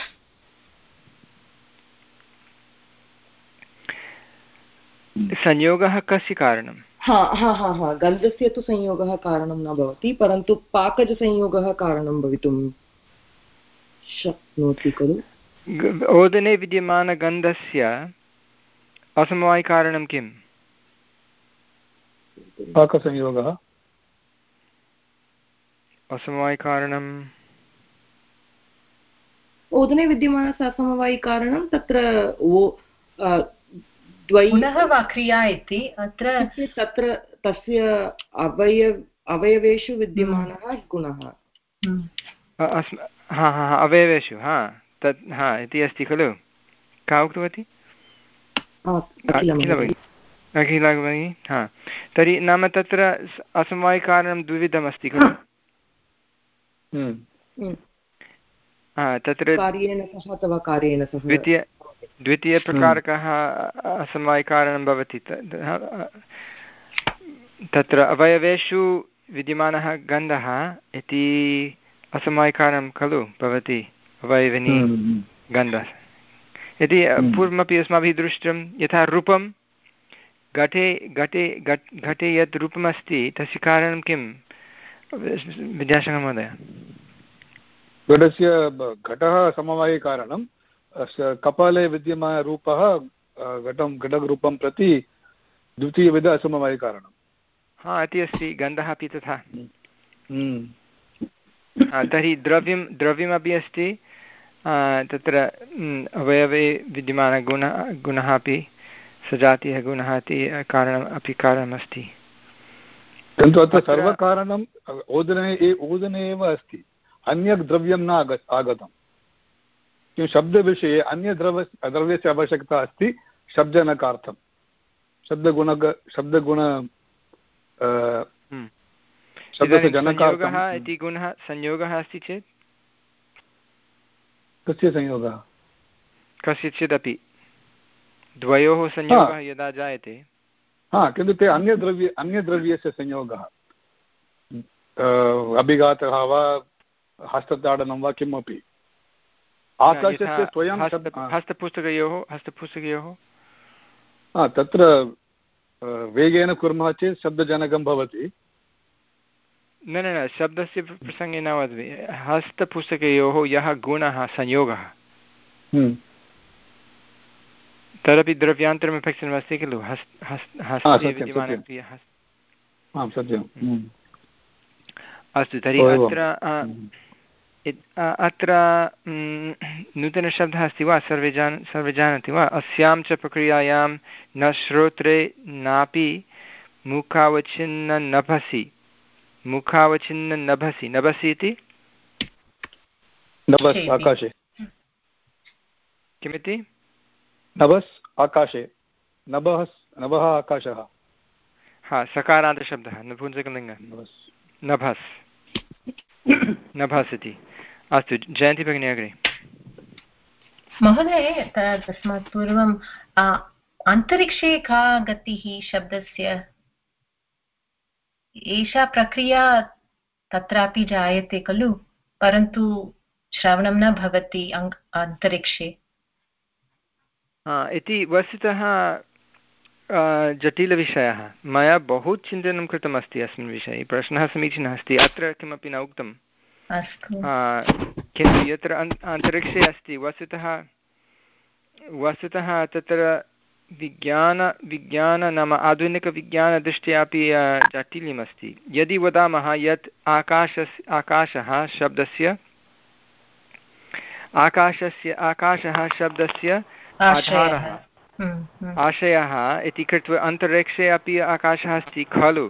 संयोगः कस्य कारणं? हा हा हा हा गन्धस्य तु संयोगः कारणं न भवति, परन्तु पाकजसंयोगः कारणं भवितुं शक्नोति खलु। ओदने विद्यमानगन्धस्य असमवायिकारणं किम्? पाकसंयोगः। असमवायिकारणम् ओदने विद्यमानस्य असमवायिकारणं तत्र गुणः वा क्रिया इति अत्र तत्र तस्य अवयव अवयवेषु विद्यमानः गुणः। हा हा अवयवेषु, हा तत् हा इति अस्ति खलु। का उक्तवती? अखिला भगिनी। हा तर्हि नाम तत्र असमवायिकारणं द्विविधमस्ति खलु। हा तत्र द्वितीय द्वितीयप्रकारकः असमवायिकारणं भवति। तत्र अवयवेषु विद्यमानः गन्धः इति असमवायिकारणं खलु भवति, अवयविनी गन्धः इति पूर्वमपि अस्माभिः दृष्टं। यथा रूपं घटे घटे घटे यत् रूपमस्ति तस्य कारणं किं विद्यासागरमहोदय? घटस्य घटः समवायिकारणं, कपाले विद्यमानरूपः घटं घटरूपं प्रति द्वितीयविध असमवायिकारणं। हा इति अस्ति, गन्धः अपि तथा। तर्हि द्रव्यं द्रव्यमपि अस्ति, तत्र अवयवे विद्यमानगुणः गुणः अपि सजातीयः गुणः इति कारणम् अपि कारणमस्ति। किन्तु अत्र सर्वकारणम् ओदने ओदने एव अस्ति, अन्यद् द्रव्यं न आग आगतं। किं शब्दविषये अन्यद्रव्य द्रव्यस्य आवश्यकता अस्ति शब्दजनकार्थं, शब्दगुण शब्दगुण शब्दस्य इदानीं संयोगः जनकार्थं इति गुणः संयोगः अस्ति चेत् कस्य संयोगः कस्यचिदपि द्वयोः संयोगः यदा जायते हा किन्तु ते अन्यद्रव्ये अन्यद्रव्यस्य संयोगः अभिघातः वा हस्तताडनं वा किमपि आकाशस्य स्वयं हस्तपुस्तकयोः हस्तपुस्तकयोः तत्र वेगेन कुर्मः चेत् शब्दजनकं भवति न न न शब्दस्य प्रसङ्गे न वदामि हस्तपुस्तकयोः यः गुणः संयोगः तदपि द्रव्यान्तरमपेक्षितमस्ति खलु हस् हस् हस्ते विद्यमानक्रिया अस्तु तर्हि अत्र अत्र नूतनशब्दः अस्ति वा सर्वे जान सर्वे जानन्ति वा अस्यां च प्रक्रियायां न श्रोत्रे नापि मुखावच्छिन्न नभसि मुखावच्छिन्न नभसि नभसि इति नभस् आकाशे किमिति नभस् आकाशे नभः नभः आकाशः हा सकारान्तशब्दः नपुंसकलिङ्गः नभस् नभस् इति अस्तु जयन्ती भगिनी अग्रे महोदय तस्मात् पूर्वम् अन्तरिक्षे का गतिः शब्दस्य एषा प्रक्रिया तत्रापि जायते खलु परन्तु श्रवणं न भवति अन्तरिक्षे इति वस्तुतः जटिलविषयः मया बहु चिन्तनं कृतमस्ति अस्मिन् विषये प्रश्नः समीचीनः अस्ति अत्र किमपि न उक्तं किन्तु यत्र अन्तरिक्षे अस्ति वस्तुतः वस्तुतः तत्र विज्ञान विज्ञान नाम आधुनिकविज्ञानदृष्ट्या अपि जाटिल्यमस्ति यदि वदामः यत् आकाशस्य आकाशः शब्दस्य आकाशस्य आकाशः शब्दस्य आधारः आशयः इति कृत्वा अन्तरिक्षे अपि आकाशः अस्ति खलु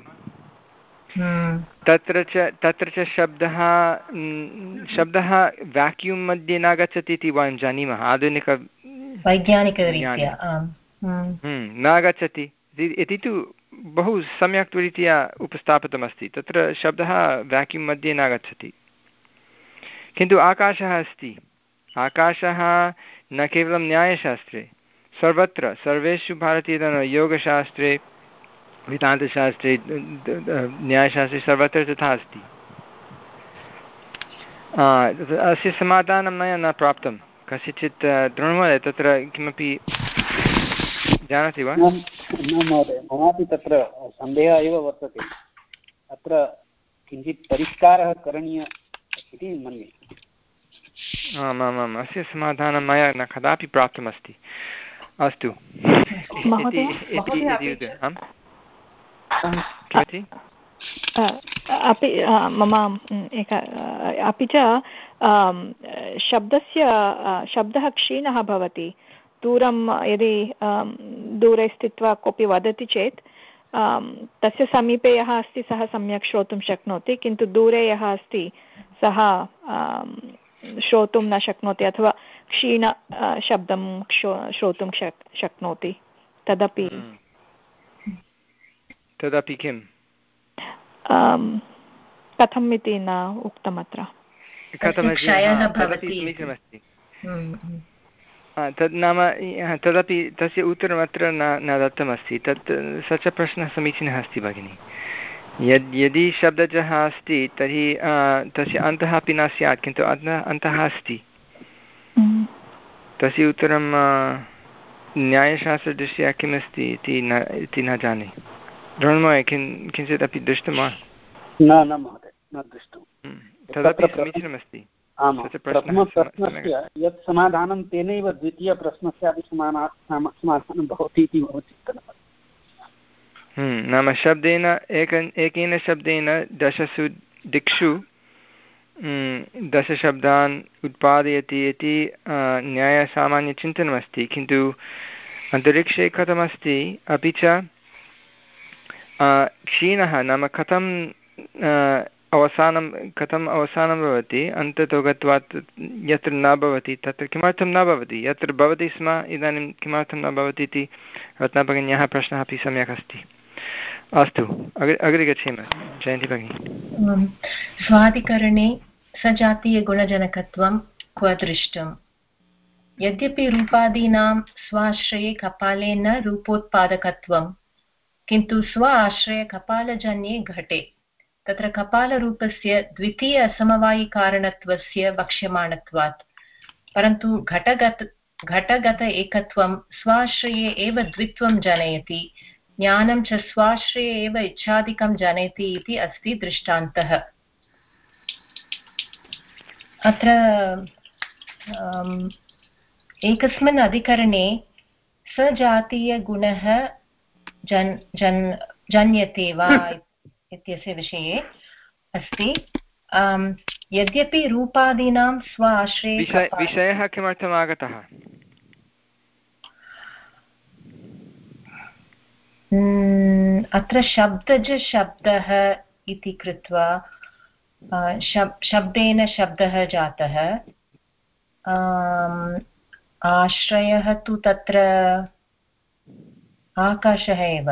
तत्र च तत्र च शब्दः शब्दः व्याक्यूम् मध्ये न गच्छति इति वयं जानीमः आधुनिक वैज्ञानिकरीत्या न गच्छति इति तु बहु सम्यक् रीत्या उपस्थापितमस्ति तत्र शब्दः व्याक्यूम् मध्ये न गच्छति किन्तु आकाशः अस्ति आकाशः न केवलं न्यायशास्त्रे सर्वत्र सर्वेषु भारतीय योगशास्त्रे वेदान्तशास्त्रे न्यायशास्त्रे सर्वत्र तथा अस्ति अस्य समाधानं मया न प्राप्तं कस्यचित् द्रोणमहोदय तत्र किमपि जानाति वा? न महोदय ममापि तत्र सन्देहः एव वर्तते अत्र किञ्चित् परिष्कारः करणीयः इति मन्ये आमामाम् अस्य समाधानं मया न कदापि प्राप्तमस्ति अस्तु अपि मम एक अपि च शब्दस्य शब्दः क्षीणः भवति दूरं यदि दूरे स्थित्वा कोऽपि वदति चेत् तस्य समीपे यः अस्ति सः सम्यक् श्रोतुं शक्नोति किन्तु दूरे यः अस्ति सः श्रोतुं न शक्नोति अथवा क्षीण शब्दं श्रोतुं शक् शक्नोति तदपि तदपि किं कथम् इति न उक्तम् अत्र तद् नाम तदपि तस्य उत्तरम् अत्र न न दत्तमस्ति तत् स च प्रश्नः समीचीनः अस्ति भगिनि यद् यदि शब्दजः अस्ति तर्हि तस्य अन्तः अपि न स्यात् किन्तु अन्तः अन्तः अस्ति तस्य उत्तरं न्यायशास्त्रदृष्ट्या किमस्ति इति न इति न जाने द्रोणमहोदय किं किञ्चित् अपि दृष्टं वा? न न महोदय न दृष्टं तदपि समीचीनमस्ति प्रथमप्रश्नस्य यत् समाधानं तेनैव द्वितीयप्रश्नस्यापि समाधानं भवति इति मम चिन्तनम् नाम शब्देन एक एकेन शब्देन दशसु दिक्षु दशशब्दान् उत्पादयति इति न्यायसामान्यचिन्तनमस्ति किन्तु अन्तरिक्षे कथमस्ति अपि च क्षीणः नाम कथं अवसानं कथम् अवसानं भवति अन्ततो गत्वा यत्र न भवति तत्र किमर्थं न भवति यत्र भवति स्म इदानीं किमर्थं न भवति इति रत्नभगिन्याः प्रश्नः अपि सम्यक् अस्ति अस्तु अग्रे अग्रे गच्छेम जयन्ती भगिनी। स्वादिकरणे सजातीयगुणजनकत्वं क्व दृष्टम्? यद्यपि रूपादीनां स्वाश्रये कपाले न रूपोत्पादकत्वं किन्तु स्व आश्रय कपालजन्ये घटे तत्र कपालरूपस्य द्वितीय असमवायिकारणत्वस्य वक्ष्यमाणत्वात् परन्तु घटगत घटगत एकत्वं स्वाश्रये एव द्वित्वं जनयति ज्ञानं च स्वाश्रये एव इच्छादिकं जनयति इति अस्ति दृष्टान्तः। अत्र एकस्मिन् अधिकरणे सजातीयगुणः जन् जन् जन्यते वा इत्यस्य विषये अस्ति। यद्यपि रूपादीनां स्व आश्रये विषयः किमर्थम् आगतः? अत्र शब्दज शब्दः इति कृत्वा शब्देन शब्दः जातः। आश्रयः तु तत्र आकाशः एव।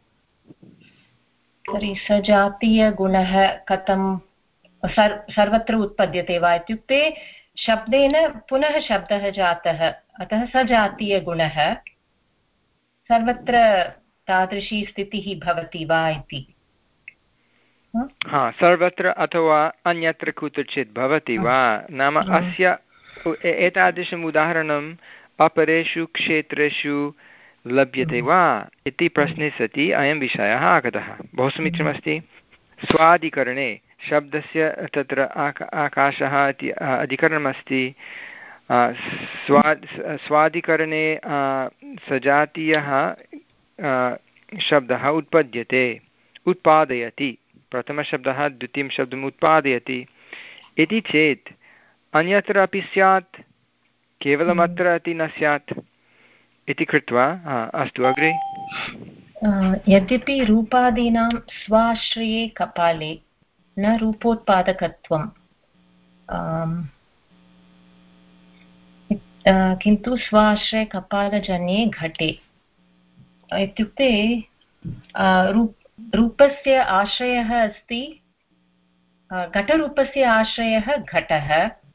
तर्हि सजातीयगुणः कथं सर्वत्र उत्पद्यते वा इत्युक्ते शब्देन पुनः शब्दः जातः अतः सजातीयगुणः सर्वत्र तादृशी स्थितिः भवति वा इति। हा सर्वत्र अथवा अन्यत्र कुत्रचित् भवति वा नाम अस्य एतादृशम् उदाहरणम् अपरेषु क्षेत्रेषु लभ्यते वा इति प्रश्ने सति अयं विषयः आगतः। बहु समीचीनमस्ति। स्वादिकरणे शब्दस्य तत्र आक आकाशः इति अधिकरणमस्ति। स्वा स्वादिकरणे सजातीयः शब्दः उत्पद्यते उत्पादयति प्रथमशब्दः द्वितीयं शब्दम् उत्पादयति इति चेत् अन्यत्र अपि स्यात् केवलमत्र इति न स्यात् इति कृत्वा अस्तु अग्रे। यद्यपि रूपादीनां स्वाश्रये कपाले न रूपोत्पादकत्वं किन्तु स्वाश्रय कपालजन्ये घटे इत्युक्ते रूप रूपस्य आश्रयः अस्ति घटरूपस्य आश्रयः घटः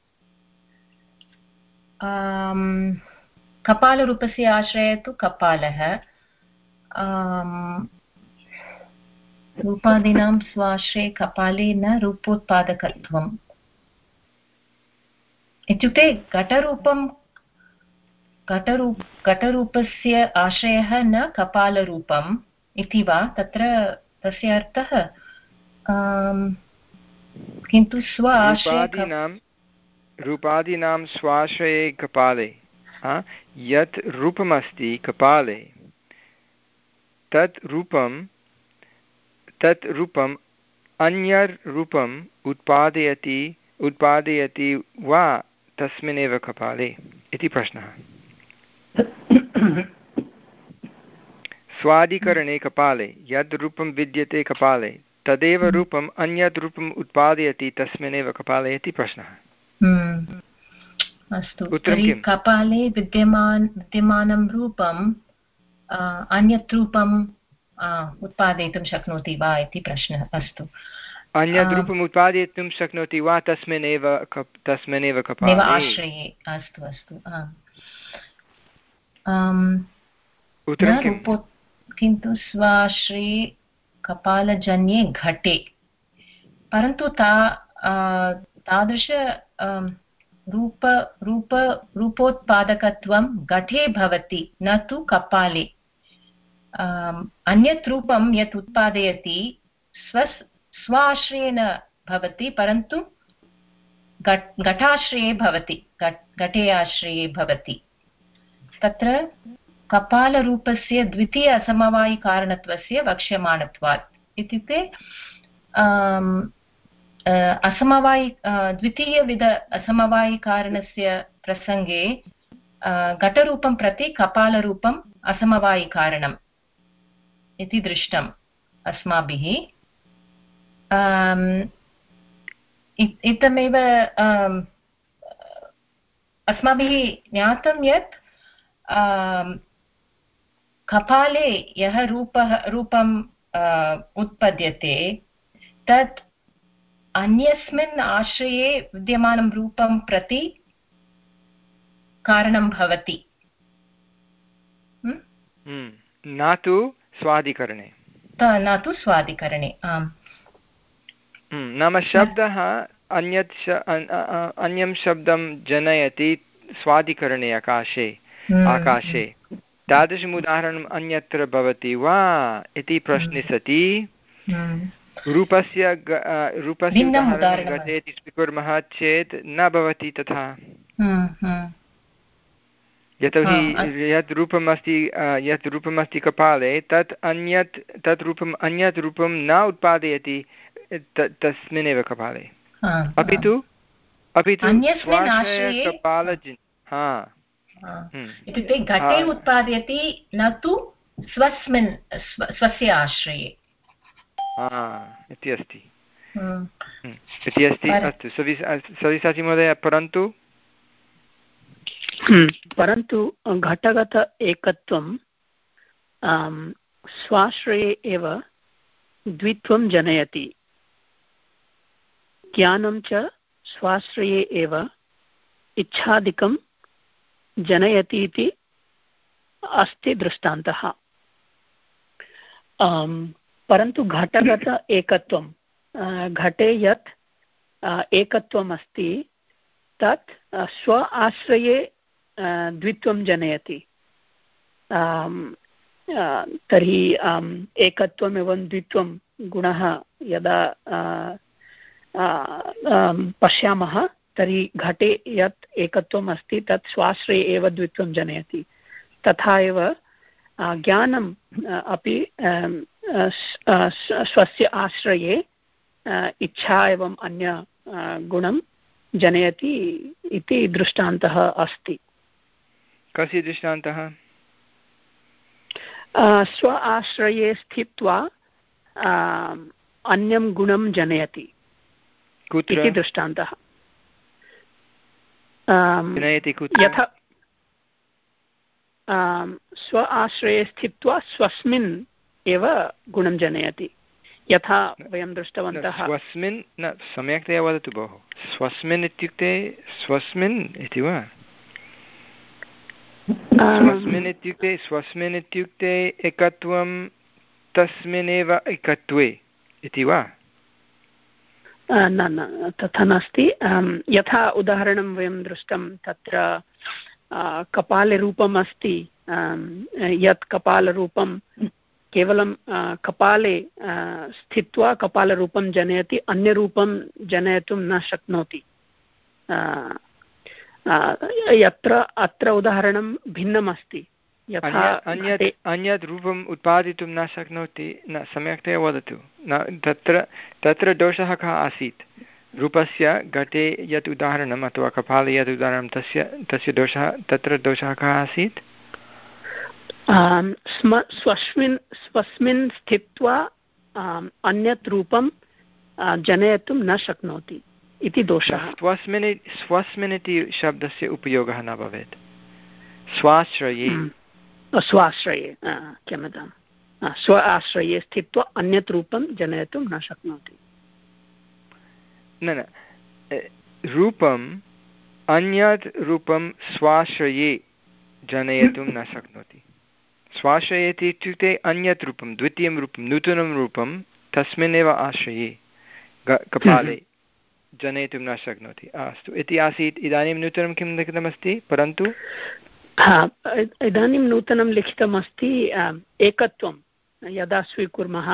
कपालरूपस्य आश्रयः तु कपालः रूपादीनां स्वाश्रये कपाले न रूपोत्पादकत्वम् इत्युक्ते घटरूपं घटरूप घटरूपस्य आश्रयः न कपालरूपम् इति वा तत्र तस्य अर्थः किन्तु स्व आश्रये रूपादीनां स्वाश्रये कपाले यत् रूपमस्ति कपाले तत् रूपं तत् रूपम् अन्यर् रूपम् उत्पादयति उत्पादयति वा तस्मिन्नेव कपाले इति प्रश्नः। स्वादिकरणे कपाले यद् रूपं विद्यते कपाले तदेव रूपम् अन्यद् रूपम् उत्पादयति तस्मिन्नेव कपाले इति प्रश्नः। अस्तु तर्हि कपाले विद्यमान विद्यमानं रूपम् अन्यत् रूपम् उत्पादयितुं शक्नोति वा इति प्रश्नः। अस्तु अन्यद् रूपम् उत्पादयितुं शक्नोति वा तस्मिन्नेव तस्मिन्नेव कपाले आश्रये। अस्तु अस्तु किन्तु स्वाश्रये कपालजन्ये घटे परन्तु ता तादृश रूप रूप रूपोत्पादकत्वं घटे भवति न तु कपाले। अन्यत् रूपं यत् उत्पादयति स्व स्वाश्रयेण भवति परन्तु घटाश्रये भवति घटे आश्रये भवति। तत्र कपालरूपस्य द्वितीय असमवायिकारणत्वस्य वक्ष्यमाणत्वात् इत्युक्ते असमवायि द्वितीयविध असमवायिकारणस्य प्रसङ्गे घटरूपं प्रति कपालरूपम् असमवायिकारणम् इति दृष्टम् अस्माभिः। इत्थमेव अस्माभिः ज्ञातं यत् कपाले यः रूपः रूपं उत्पद्यते तत् अन्यस्मिन् आश्रये विद्यमानं रूपं प्रति कारणं भवति, न तु स्वादिकरणे न तु स्वादिकरणे। आम्, नाम शब्दः अन्यत् अन्यं शब्दं जनयति स्वादिकरणे आकाशे आकाशे तादृशम् उदाहरणम् अन्यत्र भवति वा इति प्रश्ने सति रूपस्य रूपस्य उदाहरणं घटे इति स्वीकुर्मः चेत् न भवति तथा, यतोहि यत् रूपम् अस्ति यत् रूपम् अस्ति कपाले तत् अन्यत् तत् रूपम् अन्यत् रूपं न उत्पादयति तस्मिन्नेव कपाले, अपि तु अपि तु कपाल इत्युक्ते घटे उत्पादयति न तु स्वस्मिन् स्वस्य आश्रये इति अस्ति इति अस्ति। अस्तु सविसाचि महोदय, परन्तु परन्तु घटगत एकत्वं स्वाश्रये एव द्वित्वं जनयति, ज्ञानं च स्वाश्रये एव इच्छादिकं जनयति इति अस्ति दृष्टान्तः। परन्तु घटगत एकत्वं घटे यत् एकत्वम् अस्ति तत् स्व आश्रये द्वित्वं जनयति। तर्हि एकत्वम् एवं द्वित्वं गुणः यदा पश्यामः तर्हि घटे यत् एकत्वम् अस्ति तत् स्वाश्रये एव द्वित्वं जनयति। तथा एव ज्ञानम् अपि स्वस्य आश्रये इच्छा एवं अन्य गुणं जनयति इति दृष्टान्तः अस्ति। कस्य दृष्टान्तः? स्व आश्रये स्थित्वा अन्यं गुणं जनयति इति दृष्टान्तः। यथा स्व आश्रये स्थित्वा स्वस्मिन् एव गुणं जनयति, यथा वयं दृष्टवन्तः। स्वस्मिन् न, सम्यक्तया वदतु भोः। स्वस्मिन् इत्युक्ते स्वस्मिन् इति वा? स्वस्मिन् इत्युक्ते स्वस्मिन् इत्युक्ते एकत्वं तस्मिन्नेव एकत्वे इति वा? न न तथा नास्ति। यथा उदाहरणं वयं दृष्टं, तत्र कपाले रूपम् अस्ति, यत् कपालरूपं केवलं कपाले स्थित्वा कपालरूपं जनयति, अन्यरूपं जनयितुं न शक्नोति। यत्र अत्र उदाहरणं भिन्नम् अस्ति, यथा अन्यत् अन्यत् रूपम् उत्पादितुं न शक्नोति। न, सम्यक्तया वदतु। न, तत्र तत्र दोषः कः आसीत्? रूपस्य घटे यत् उदाहरणम् अथवा कपाले यत् उदाहरणं तस्य तस्य दोषः तत्र दोषः कः आसीत्? स्म स्वस्मिन् स्वस्मिन् स्थित्वा अन्यत् रूपं जनयितुं न शक्नोति इति दोषः। स्वस्मिन् स्वस्मिन् इति शब्दस्य उपयोगः न भवेत्। स्वाश्रये स्वाश्रये क्षम्यतां स्व आश्रये स्थित्वा अन्यत् रूपं जनयितुं न शक्नोति। न न रूपम् अन्यत् रूपं स्वाश्रये जनयितुं न शक्नोति। स्वाश्रये इत्युक्ते अन्यत् रूपं, द्वितीयं रूपं, नूतनं रूपं तस्मिन्नेव आश्रये कपाले जनयितुं न शक्नोति। अस्तु, इति आसीत्। इदानीं नूतनं किं लिखितमस्ति? परन्तु इदानीं नूतनं लिखितमस्ति एकत्वं यदा स्वीकुर्मः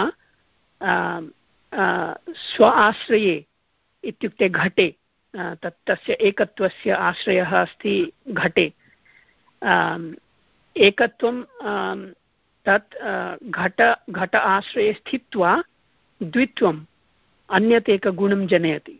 स्व आश्रये इत्युक्ते घटे, तत् तस्य एकत्वस्य आश्रयः अस्ति घटे। एकत्वं तत् घट घट आश्रये स्थित्वा द्वित्वम् अन्यत् एकगुणं जनयति।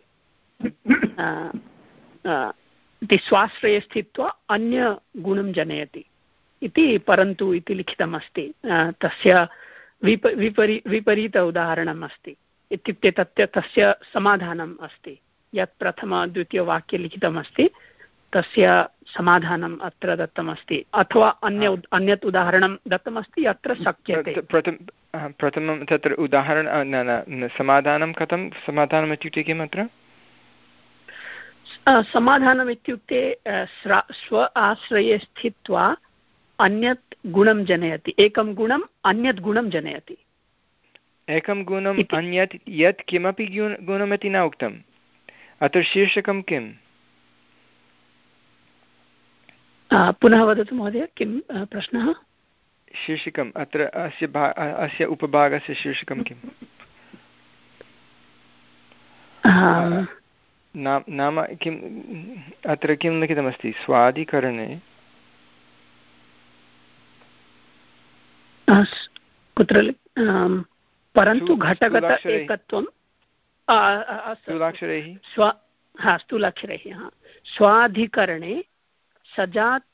इति स्वाश्रये स्थित्वा अन्यगुणं जनयति इति परन्तु इति लिखितमस्ति। तस्य विप विपरी विपरीत उदाहरणम् अस्ति। इत्युक्ते तस्य तस्य समाधानम् अस्ति। यत् प्रथम द्वितीयवाक्ये लिखितमस्ति तस्य समाधानम् अत्र दत्तमस्ति अथवा अन्य अन्यत् उदाहरणं दत्तमस्ति अत्र शक्यते। प्रथमं तत्र उदाहरणं न न समाधानं कथं समाधानम् इत्युक्ते किम् अत्र समाधानम् इत्युक्ते स्व आश्रये स्थित्वा अन्यत् गुणं जनयति एकं गुणम् अन्यत् गुणं जनयति एकं गुणम् अन्यत् यत् किमपि गुणमिति न उक्तम् अत्र शीर्षकं किम् पुनः वदतु महोदय किं प्रश्नः शीर्षकम् अत्र अस्य भा अस्य उपभागस्य शीर्षकं किम् नाम किम् अत्र किं लिखितमस्ति स्वाधिकरणे कुत्र परन्तु घटगत एकत्वं स्थूलाक्षरैः स्व हा स्थूलाक्षरैः हा स्वाधिकरणे सजात्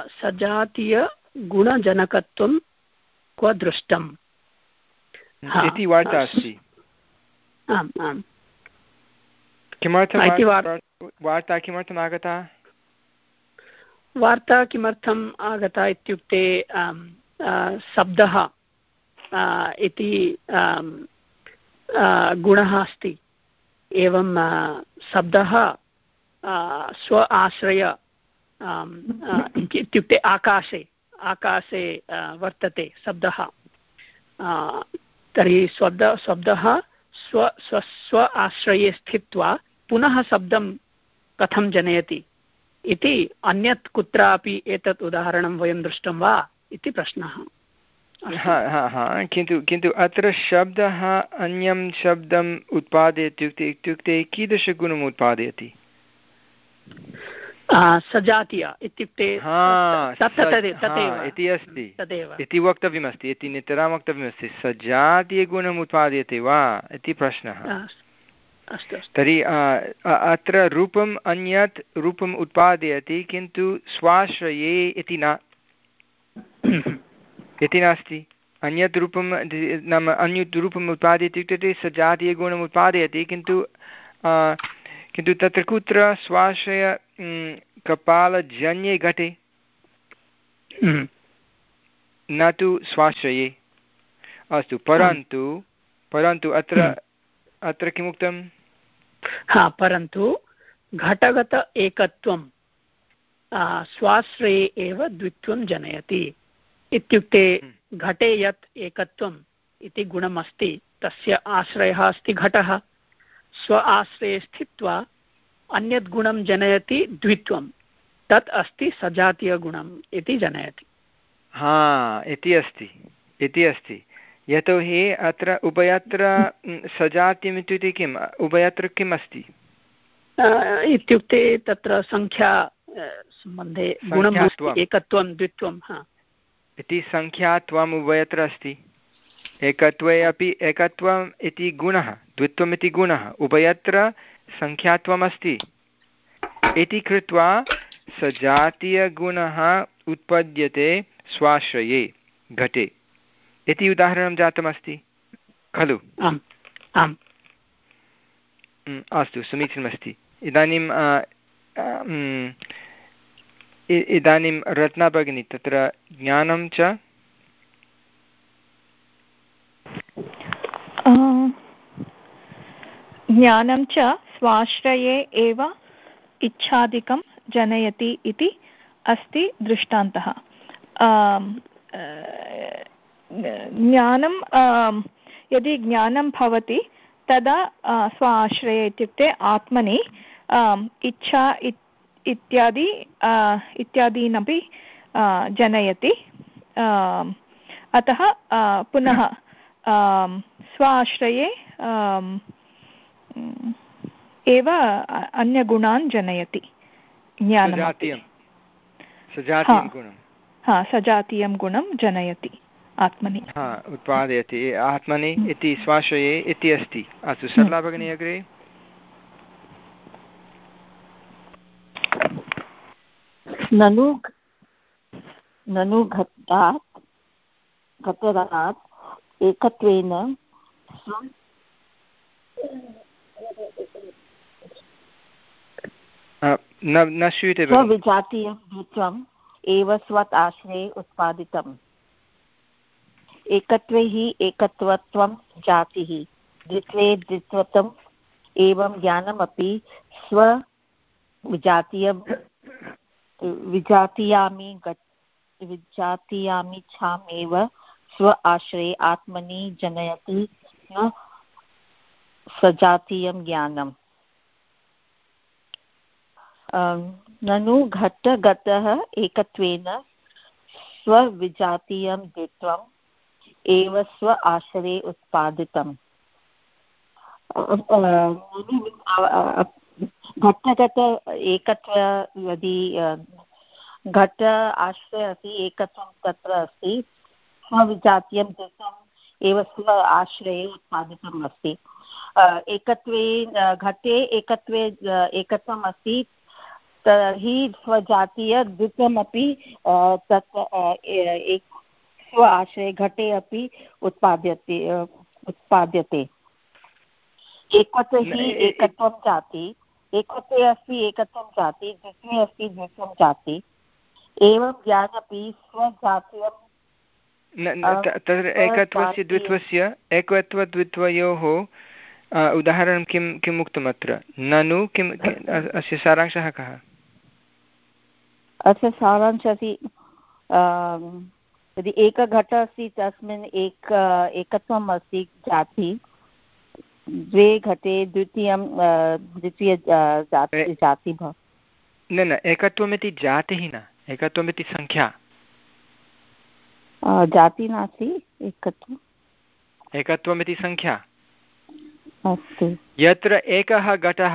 सजातीयगुणजनकत्वं क्व दृष्टम् इति वार्ता अस्ति। आम् आम् किमर्थं वार्ता किमर्थम् आगता वार्ता किमर्थम् आगता इत्युक्ते शब्दः इति गुणः अस्ति एवं शब्दः स्व आश्रय इत्युक्ते आकाशे आकाशे वर्तते शब्दः तर्हि शब्द शब्दः स्व स्व स्व आश्रये स्थित्वा पुनः शब्दं कथं जनयति इति अन्यत् कुत्रापि एतत् उदाहरणं वयं दृष्टं वा इति प्रश्नः। हा हा हा किन्तु किन्तु अत्र शब्दः अन्यं शब्दम् उत्पादयति इत्युक्ते इत्युक्ते कीदृशगुणम् उत्पादयति सजातीय इत्युक्ते इति अस्ति इति वक्तव्यमस्ति इति नितरां वक्तव्यमस्ति सजातीयगुणम् उत्पाद्यते वा इति प्रश्नः। तर्हि अत्र रूपम् अन्यत् रूपम् उत्पादयति किन्तु स्वाश्रये इति न इति नास्ति अन्यत् रूपं नाम अन्यत् रूपम् उत्पादयति इत्युक्ते सजातीयगुणम् उत्पादयति किन्तु किन्तु तत्र कुत्र स्वाश्रय कपालजन्ये घटे न तु स्वाश्रये अस्तु परन्तु परन्तु अत्र अत्र किमुक्तं हा परन्तु घटगत एकत्वं स्वाश्रये एव द्वित्वं जनयति इत्युक्ते घटे यत् एकत्वम् इति गुणमस्ति तस्य आश्रयः अस्ति घटः स्व आश्रये स्थित्वा अन्यत् गुणं जनयति द्वित्वं तत् अस्ति सजातीयगुणम् इति जनयति। हा इति अस्ति इति अस्ति यतोहि अत्र उभयत्र सजातीयम् इत्युक्ते किम् उभयत्र किम् अस्ति इत्युक्ते तत्र संख्या सम्बन्धे गुणम् एकत्वं द्वित्वं हा इति संख्यात्वम् उभयत्र अस्ति एकत्वे अपि एकत्वम् इति गुणः द्वित्वम् इति गुणः उभयत्र संख्यात्वम् अस्ति इति कृत्वा सजातीयगुणः उत्पद्यते स्वाश्रये घटे इति उदाहरणं जातमस्ति खलु। आम् आम् अस्तु समीचीनमस्ति। इदानीं इदानीं रत्ना भगिनी तत्र ज्ञानं च ज्ञानं च स्वाश्रये एव इच्छादिकं जनयति इति अस्ति दृष्टान्तः। ज्ञानं यदि ज्ञानं भवति तदा स्व आश्रये इत्युक्ते आत्मनि इच्छा इत्यादि इत्यादीनपि जनयति अतः पुनः स्व आश्रये एव अन्यगुणान् जनयति ज्ञानं हा सजातीयं गुणं जनयति आत्मनि उत्पादयति आत्मनि इति स्वाश्रये इति अस्ति। अस्तु सरला भगिनी अग्रे। ननु ननु घटात् घटरात् एकत्वेन न न श्रूयते स्वविजातीयं द्वित्वम् एव स्वत् आश्रये उत्पादितम् एकत्वे हि एकत्वत्वं जातिः द्वित्वे द्वित्वत्वम् एवं ज्ञानमपि स्वविजातीयं विजातीयामि विजातीयामिच्छामेव स्व आश्रये आत्मनि जनयति न सजातीयं ज्ञानम् ननु घटगतः एकत्वेन स्वविजातीयं द्वित्वम् एव स्व आश्रये उत्पादितम् घटगत एकत्व यदि घट आश्रये अस्ति एकत्वं तत्र अस्ति स्वविजातीयं द्वित्वम् एव स्व आश्रये उत्पादितम् अस्ति एकत्वे घटे एकत्वे एकत्वम् अस्ति तर्हि स्वजातीयद्वित्वमपि तत् स्व आश्रये घटे अपि उत्पाद्यते उत्पाद्यते एकत्वे हि एकत्वं जाति एकत्वे अस्ति एकत्वं जाति द्वित्वे अस्ति द्वित्वं जाति एवं ज्ञानमपि स्वजातीयं तत्र एकत्वस्य द्वित्वस्य एकत्वद्वित्वयोः उदाहरणं किं किम् उक्तम् अत्र ननु किम् अस्य सारांशः कः अस्य सारांशः अस्ति यदि एकघटः अस्ति तस्मिन् एक एकत्वम् अस्ति जाति द्वे घटे द्वितीयं द्वितीय जाति जाति भव न न एकत्वमिति जातिः न एकत्वमिति संख्या जाति नास्ति एकत्वम् एकत्वमिति संख्या अस्तु यत्र एकः घटः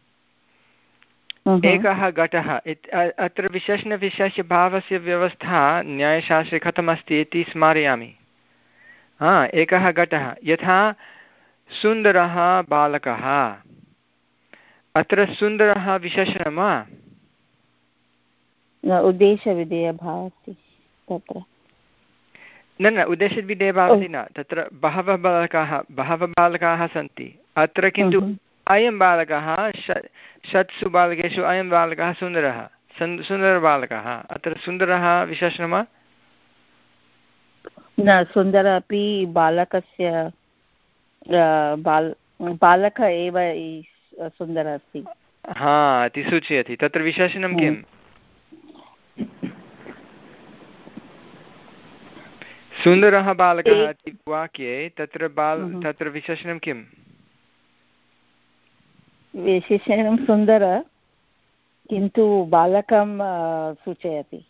एकः घटः अत्र विशेषणविशेषभावस्य व्यवस्था न्यायशास्त्रे कथमस्ति इति स्मारयामि हा एकः घटः यथा सुन्दरः बालकः अत्र सुन्दरः विशेषणं वा उद्देशविधेयभावः अस्ति तत्र न न उद्देशविधेयभावः न तत्र बहवः बालकाः बहवः बालकाः सन्ति अत्र किन्तु अयं बालकः षट्सु बालकेषु अयं बालकः सुन्दरः सुन्दरबालकः अत्र सुन्दरः विशेषणं वा न सुन्दरः अपि बालकस्य बाल बालकः एव सुन्दरः अस्ति हा इति सूचयति तत्र विशेषणं किम् सुन्दरः बालकः इति वाक्ये तत्र बाल तत्र विशेषणं किम् विशेषणं सुन्दरः किन्तु बालकं सूचयति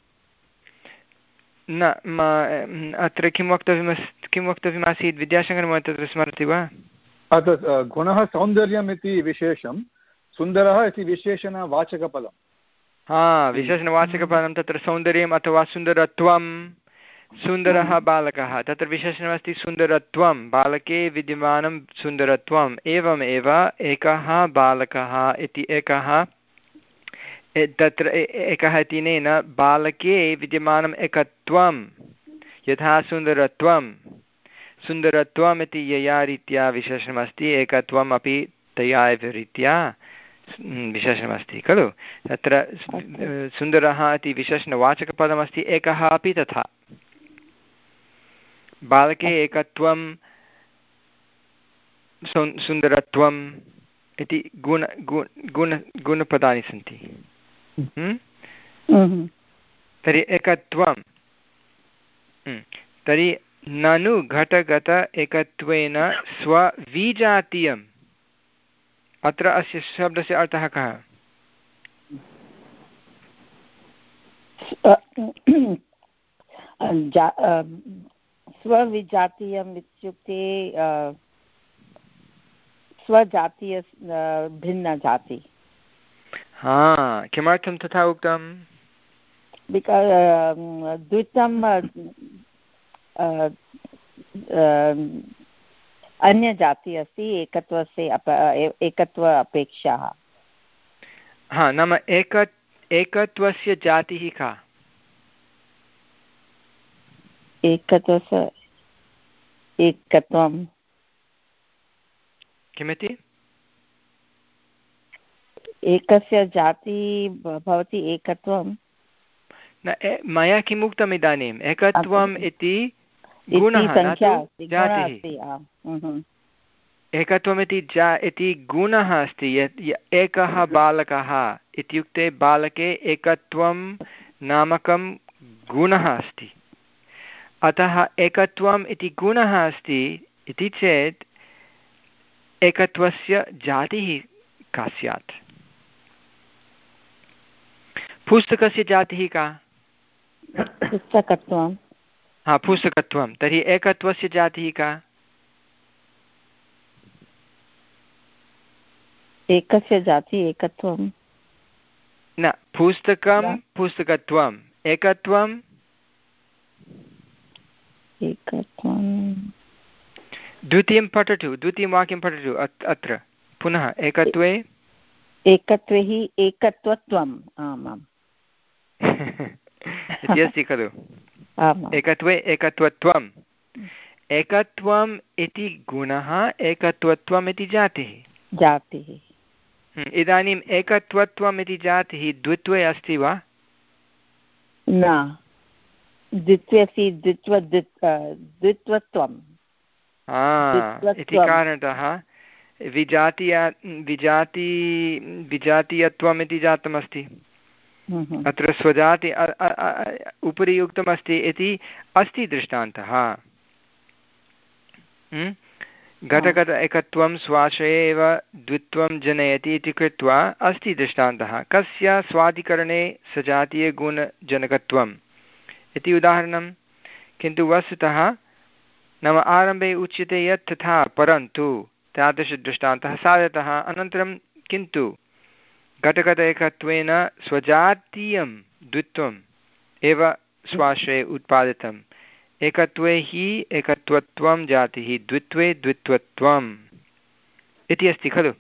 न अत्र किं वक्तव्यमस्ति किं वक्तव्यमासीत् विद्याशङ्करमहोदय तत्र स्मरति वा गुणः सौन्दर्यम् इति विशेषं सुन्दरः इति विशेषणवाचकपदं हा विशेषणवाचकपदं तत्र सौन्दर्यम् अथवा सुन्दरत्वं सुन्दरः बालकः तत्र विशेषणमस्ति सुन्दरत्वं बालके विद्यमानं सुन्दरत्वम् एवमेव एकः बालकः इति एकः तत्र एकः इत्यनेन बालके विद्यमानम् एकत्वं यथा सुन्दरत्वं सुन्दरत्वम् इति यया रीत्या विशेषणमस्ति एकत्वम् अपि तया एव रीत्या विशेषणमस्ति खलु तत्र सुन्दरः इति विशेषणवाचकपदमस्ति एकः अपि तथा बालके एकत्वं सुन्दरत्वम् इति गुण गुण गुणपदानि सन्ति तर्हि एकत्वं तर्हि ननु घटगत एकत्वेन स्वविजातीयम् अत्र अस्य शब्दस्य अर्थः कः स्वविजातीयम् इत्युक्ते स्वजातीय भिन्नजाति हा किमर्थं तथा उक्तं द्वित्वं अन्यजाति अस्ति एकत्वस्य एकत्व अपेक्षाः हा नाम एक एकत्वस्य जातिः का एकत्वस्य एकत्वं किमिति एकस्य जाति भवति एकत्वं न मया किम् उक्तम् इदानीम् एकत्वम् इति गुणः न तु जातिः एकत्वमिति जा इति गुणः अस्ति यत् एकः बालकः इत्युक्ते बालके एकत्वं नामकं गुणः अस्ति अतः एकत्वम् इति गुणः अस्ति इति चेत् एकत्वस्य जातिः का स्यात् पुस्तकस्य जातिः का पुस्तकत्वं हा पुस्तकत्वं तर्हि एकत्वस्य जातिः का एकस्य जातिः एकत्वं न पुस्तकं पुस्तकत्वम् एकत्वम् एकत्वं द्वितीयं पठतु द्वितीयं वाक्यं पठतु अत्र पुनः एकत्वे एकत्वे हि एकत्वत्वम् आमाम् इति अस्ति खलु एकत्वे एकत्वत्वम् एकत्वम् इति गुणः एकत्वत्वम् इति जातिः जातिः इदानीम् एकत्वत्वम् इति जातिः द्वित्वे अस्ति वा न द्वित्वे अस्ति द्वित्व द्वित्वत्वम् इति कारणतः विजातीय विजाति विजातीयत्वम् इति जातमस्ति अत्र स्वजाति उपरि उक्तमस्ति इति अस्ति दृष्टान्तः घटगत एकत्वं स्वाश्रये एव द्वित्वं जनयति इति कृत्वा अस्ति दृष्टान्तः कस्य स्वादिकरणे सजातीयगुणजनकत्वम् इति उदाहरणं किन्तु वस्तुतः नाम आरम्भे उच्यते यत् तथा परन्तु तादृशदृष्टान्तः साधतः अनन्तरं किन्तु घटगत एकत्वेन स्वजातीयं द्वित्वम् एव स्वाश्रये उत्पादितम् एकत्वे हि एकत्वत्वं जातिः द्वित्वे द्वित्वत्वम् इति अस्ति खलु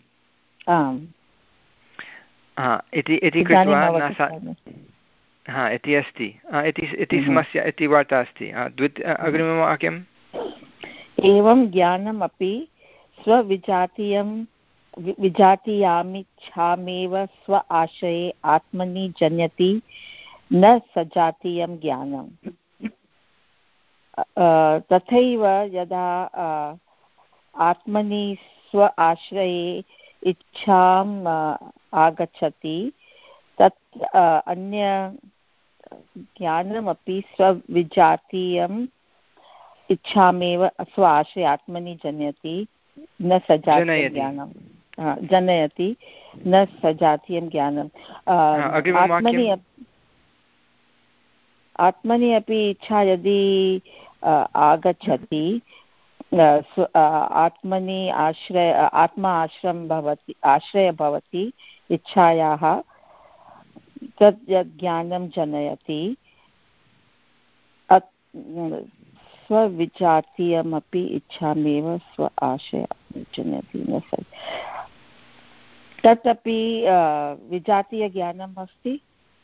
हा इति इति कृत्वा न सा हा इति अस्ति इति समस्या इति वार्ता अस्ति द्वित अग्रिमं वाक्यम् एवं ज्ञानमपि स्वविजातीयं विजातीयामिच्छामेव स्व आशये आत्मनि जनयति न सजातीयं ज्ञानम् तथैव यदा आत्मनि स्व आश्रये इच्छाम् आगच्छति तत् अन्य ज्ञानमपि स्वविजातीयम् इच्छामेव स्व आश्रये आत्मनि जनयति न सजातीयं ज्ञानं जनयति न सजातीयं ज्ञानम् आत्मनि आत्मनि अपि इच्छा यदि आगच्छति आत्मनि आश्रय आत्मा आश्रयं भवति आश्रयः भवति इच्छायाः तत् यत् ज्ञानं जनयति स्वविजातीयमपि इच्छामेव स्व आशयं जनयति न स तत् अपि विजातीयज्ञानम् अस्ति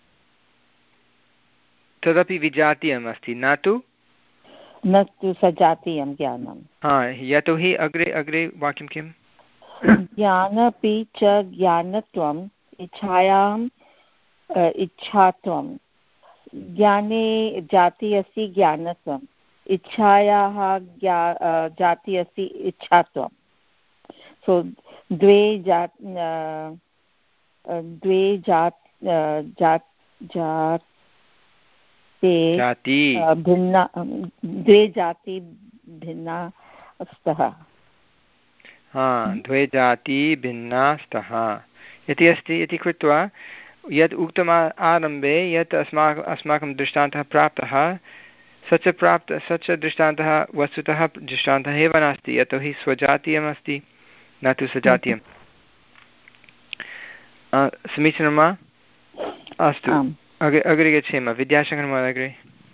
तदपि विजातीयम् अस्ति न तु न तु सजातीयं ज्ञानं हा यतोहि अग्रे अग्रे वाक्यं किम् ज्ञानपि च ज्ञानत्वम् इच्छायाम् इच्छात्वं ज्ञाने जाति अस्ति ज्ञानत्वम् इच्छायाः जाति अस्ति इच्छात्वं सो द्वे जा द्वे जात् जात् जात् भिन्ना द्वे जाति भिन्ना स्तः हा द्वे जाति भिन्ना स्तः इति अस्ति इति कृत्वा यत् उक्तम् आरम्भे यत् अस्माकम् अस्माकं दृष्टान्तः प्राप्तः स च प्राप्त स च दृष्टान्तः वस्तुतः दृष्टान्तः एव नास्ति यतोहि स्वजातीयम् अस्ति न तु सजातीयं समीचीनं वा अस्तु अग्रे अग्रे गच्छेम विद्याशङ्करमहोदय अग्रे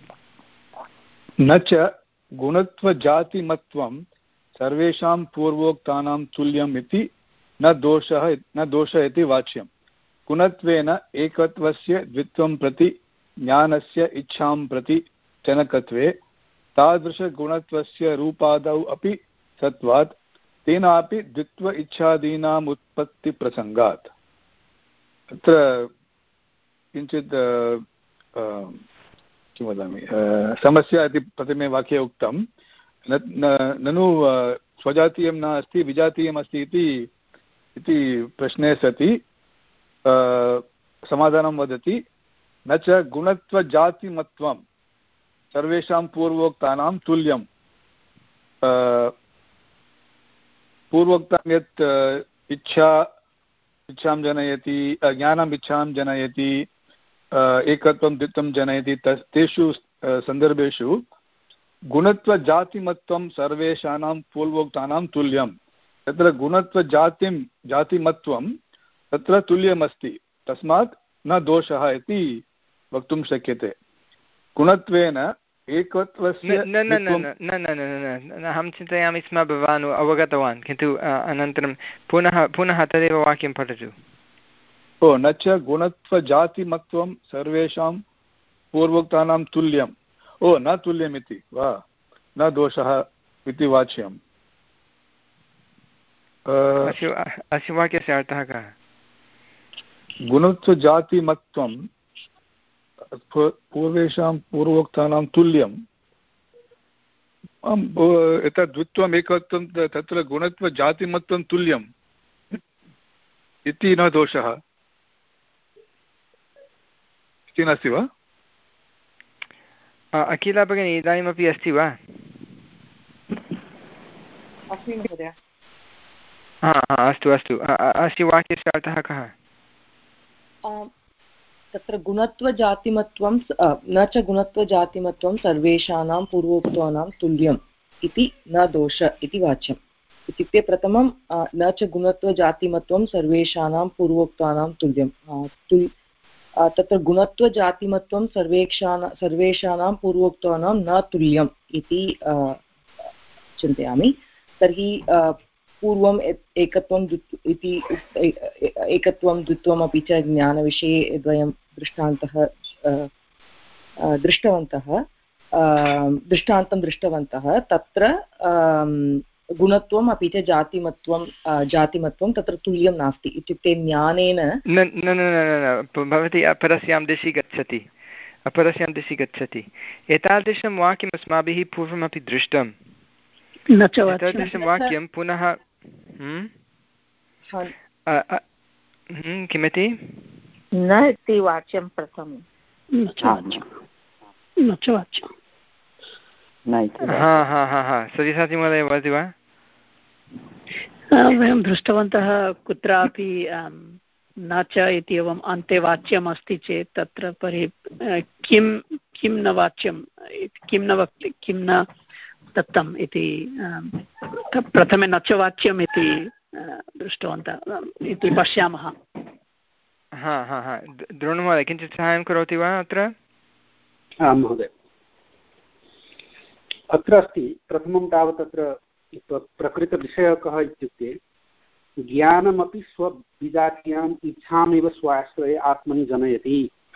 न च गुणत्वजातिमत्वं सर्वेषां पूर्वोक्तानां तुल्यम् इति न दोषः न दोषः इति वाच्यं गुणत्वेन एकत्वस्य द्वित्वं प्रति ज्ञानस्य इच्छां प्रति जनकत्वे तादृशगुणत्वस्य रूपादौ अपि सत्वात् तेनापि द्वित्व इच्छादीनाम् उत्पत्तिप्रसङ्गात् अत्र किञ्चित् किं वदामि समस्या इति प्रथमे वाक्ये उक्तं ननु स्वजातीयं न अस्ति विजातीयम् अस्ति इति प्रश्ने सति समाधानं वदति न च गुणत्वजातिमत्वं सर्वेषां पूर्वोक्तानां तुल्यं। पूर्वोक्तं यत् इच्छा इच्छां जनयति ज्ञानम् इच्छां जनयति एकत्वं द्वित्वं जनयति तेषु सन्दर्भेषु गुणत्वजातिमत्वं सर्वेषां पूर्वोक्तानां तुल्यं। तत्र गुणत्वजातिं जातिमत्वं तत्र तुल्यमस्ति, तस्मात् न दोषः इति वक्तुं शक्यते। गुणत्वेन एकत्वस्य न न न न न अहं चिन्तयामि स्म भवान् अवगतवान्, किन्तु अनन्तरं पुनः पुनः तदेव वाक्यं पठतु। ओ न च गुणत्वजातिमत्वं सर्वेषां पूर्वोक्तानां तुल्यम्। ओ न तुल्यमिति वा, न दोषः इति वाच्यम्। अस्य वाक्यस्य अर्थः कः? गुणत्वजातिमत्वं पूर्वेषां पूर्वोक्तानां तुल्यम्। एतत् द्वित्वम् एकत्वं तत्र गुणत्वजातिमत्वं तुल्यम् इति न दोषः इति नास्ति वा? अखिला भगिनी इदानीमपि अस्ति वा? अस्मि महोदय। हा अस्तु अस्तु, अस्य वाक्यस्य अर्थः कः? तत्र गुणत्वजातिमत्वं न च गुणत्वजातिमत्वं सर्वेषां पूर्वोक्तानां तुल्यम् इति न दोष इति वाच्यम्। इत्युक्ते प्रथमं न च गुणत्वजातिमत्वं सर्वेषां पूर्वोक्तानां तुल्यं। तुल् तत्र गुणत्वजातिमत्वं सर्वेषां सर्वेषां पूर्वोक्तानां न तुल्यम् इति चिन्तयामि। तर्हि पूर्वम् एकत्वं इति एकत्वं द्वित्वम् अपि च ज्ञानविषये द्वयं दृष्टान्तः दृष्टवन्तः दृष्टान्तं दृष्टवन्तः। तत्र गुणत्वम् अपि च जातिमत्वं जातिमत्वं तत्र तुल्यं नास्ति। इत्युक्ते ज्ञानेन न न न भवती अपरस्यां दिशि गच्छति अपरस्यां दिशि गच्छति एतादृशं वाक्यम् अस्माभिः पूर्वमपि दृष्टम्। एतादृशं वाक्यं पुनः किमिति न इति वाच्यं प्रथमं हा हा हा हा सव्यसाची महोदय वदति वा? वयं दृष्टवन्तः कुत्रापि न च इति एवम् अन्ते वाच्यम् अस्ति चेत् तत्र परि किं किं न वाच्यं किं न वक्ति किं न दत्तम् इति प्रथमे न च वाच्यम् इति दृष्टवन्तः इति पश्यामः। हा हा हा द्रोणमहोदय किञ्चित् साहाय्यं करोति वा अत्र? आं महोदय, अत्र अस्ति प्रथमं तावत् अत्र प्रकृतविषयः कः इत्युक्ते ज्ञानमपि स्वविजातीयाम् इच्छामेव स्वाश्रये आत्मनि जनयति,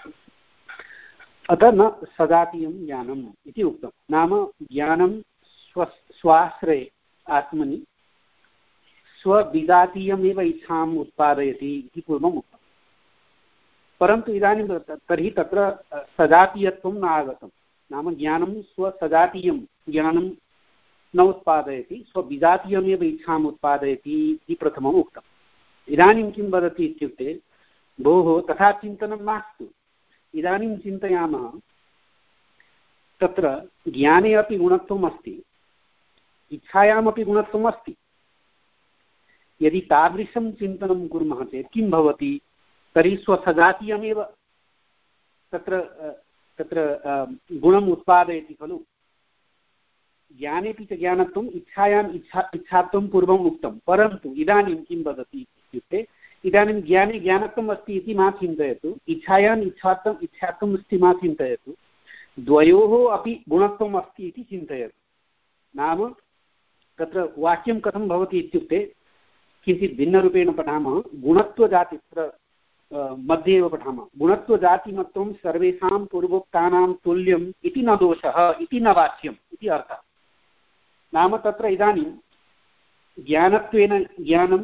अतः न सजातीयं ज्ञानम् इति उक्तं। नाम ज्ञानं स्व स्वाश्रये आत्मनि स्वविजातीयमेव इच्छाम् उत्पादयति इति पूर्वम् उक्तं। परन्तु इदानीं तर्हि तत्र सजातीयत्वं न आगतं। नाम ज्ञानं स्वसजातीयं ज्ञानं न उत्पादयति, स्वविजातीयमेव इच्छाम् उत्पादयति इति प्रथमम् उक्तम्। इदानीं किं वदति इत्युक्ते भोः तथा चिन्तनं मास्तु। इदानीं चिन्तयामः तत्र ज्ञाने अपि गुणत्वम् अस्ति, इच्छायामपि गुणत्वम् अस्ति। यदि तादृशं चिन्तनं कुर्मः चेत् किं भवति? तर्हि स्वसजातीयमेव तत्र तत्र गुणम् उत्पादयति खलु। ज्ञानेपि च ज्ञानत्वम् इच्छायाम् इच्छा इच्छात्वं पूर्वम् उक्तं। परन्तु इदानीं किं वदति इत्युक्ते इदानीं ज्ञाने ज्ञानत्वम् अस्ति इति मा चिन्तयतु, इच्छायाम् इच्छात्वम् इच्छात्वम् अस्ति मा चिन्तयतु, द्वयोः अपि गुणत्वम् अस्ति इति चिन्तयतु। नाम तत्र वाक्यं कथं भवति इत्युक्ते किञ्चित् भिन्नरूपेण पठामः। गुणत्वजाति मध्ये एव पठामः। गुणत्वजातिमत्वं सर्वेषां पूर्वोक्तानां तुल्यम् इति न दोषः इति न वाच्यम् इति अर्थः। नाम तत्र इदानीं ज्ञानत्वेन ज्ञानं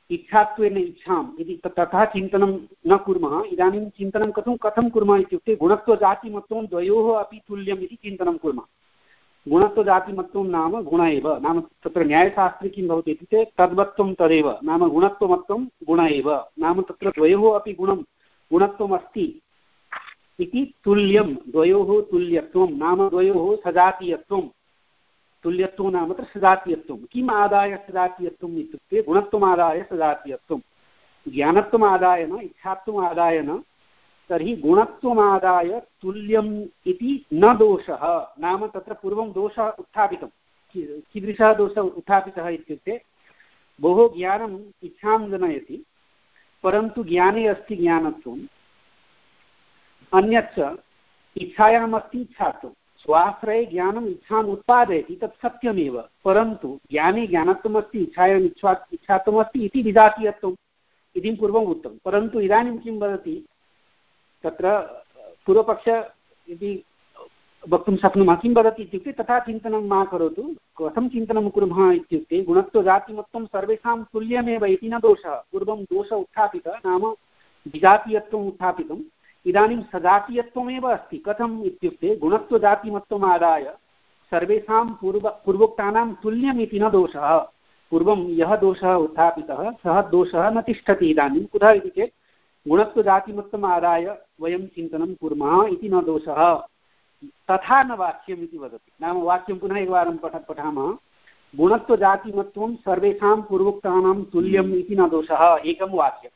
इच्छात्वेन इच्छाम् इति तथा चिन्तनं न कुर्मः। इदानीं चिन्तनं कथं कथं कुर्मः इत्युक्ते गुणत्वजातिमत्वं द्वयोः अपि तुल्यम् इति चिन्तनं कुर्मः। गुणत्वजातिमत्वं नाम गुण एव, नाम तत्र न्यायशास्त्रे किं भवति इत्युक्ते तद्वत्वं तदेव, नाम गुणत्वमत्वं गुण एव, नाम तत्र द्वयोः अपि गुणं गुणत्वमस्ति इति तुल्यं, द्वयोः तुल्यत्वं नाम द्वयोः सजातीयत्वं। तुल्यत्वं नाम तत्र सजातीयत्वं। किम् आदाय सजातीयत्वम् इत्युक्ते गुणत्वमादाय सजातीयत्वं, ज्ञानत्वमादाय न, इच्छात्वम् आदाय न। तर्हि गुणत्वमादाय तुल्यम् इति न दोषः, नाम तत्र पूर्वं दोषः उत्थापितं। कीदृशः दोषः उत्थापितः इत्युक्ते बहु ज्ञानम् इच्छां जनयति, परन्तु ज्ञाने अस्ति ज्ञानत्वम्, अन्यच्च इच्छायाम् अस्ति इच्छात्वं। स्वाश्रये ज्ञानम् इच्छाम् उत्पादयति, तत् सत्यमेव, परन्तु ज्ञाने ज्ञानत्वमस्ति, इच्छायाम् इच्छा इच्छात्वमस्ति इति विजातीयत्वम् इति पूर्वम् उक्तं। परन्तु इदानीं किं वदति, तत्र पूर्वपक्ष इति वक्तुं शक्नुमः। किं वदति इत्युक्ते तथा चिन्तनं मा करोतु। कथं चिन्तनं कुर्मः इत्युक्ते गुणत्वजातिमत्वं सर्वेषां तुल्यमेव इति न दोषः। पूर्वं दोषः उत्थापितः, नाम विजातीयत्वम् उत्थापितम्। इदानीं सजातीयत्वमेव अस्ति। कथम् इत्युक्ते गुणत्वजातिमत्वम् आदाय सर्वेषां पूर्व पूर्वोक्तानां तुल्यम् इति न दोषः। पूर्वं यः दोषः उत्थापितः सः दोषः न तिष्ठति इदानीं। कुतः इति चेत् गुणत्वजातिमत्वम् आदाय वयं चिन्तनं कुर्मः इति न दोषः। तथा न वाक्यम् इति वदति, नाम वाक्यं पुनः एकवारं पठ पठामः। गुणत्वजातिमत्वं सर्वेषां पूर्वोक्तानां तुल्यम् इति न दोषः, एकं वाक्यम्।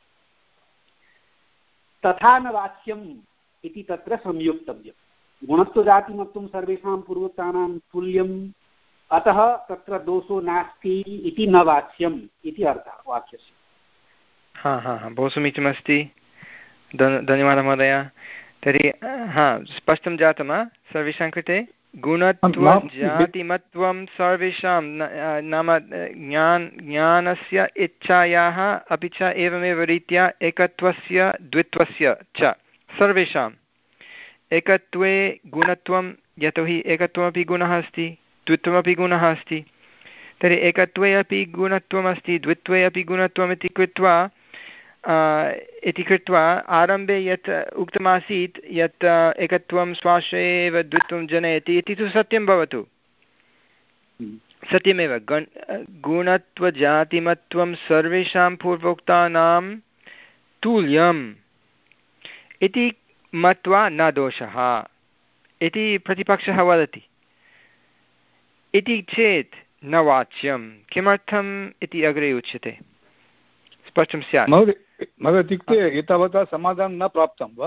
तथा न वाक्यम् इति तत्र संयुक्तव्यम्। गुणत्वजातिमत्वं सर्वेषां पूर्वोक्तानां तुल्यम्, अतः तत्र दोषो नास्ति इति न वाक्यम् इति अर्थः वाक्यस्य। हा हा हा बहु समीचीनमस्ति, धन्यवादः महोदय। तर्हि हा स्पष्टं जातं सर्वेषां कृते। गुणत्वजातिमत्वं सर्वेषां नाम ज्ञान ज्ञानस्य इच्छायाः अपि च एवमेव रीत्या एकत्वस्य द्वित्वस्य च सर्वेषाम्। एकत्वे गुणत्वं, यतोहि एकत्वमपि गुणः अस्ति, द्वित्वमपि गुणः अस्ति। तर्हि एकत्वे अपि गुणत्वमस्ति, द्वित्वे अपि गुणत्वम् इति कृत्वा इति कृत्वा आरम्भे यत् उक्तमासीत् यत् एकत्वं स्वाश्रये एव द्वित्वं जनयति इति तु सत्यं भवतु, सत्यमेव। गण गुणत्वजातिमत्वं सर्वेषां पूर्वोक्तानां तुल्यम् इति मत्वा न दोषः इति प्रतिपक्षः वदति। इति चेत् न वाच्यं, किमर्थम् इति अग्रे उच्यते, स्पष्टं स्यात्। महोदय इत्युक्ते एतावता समाधानं न प्राप्तं वा?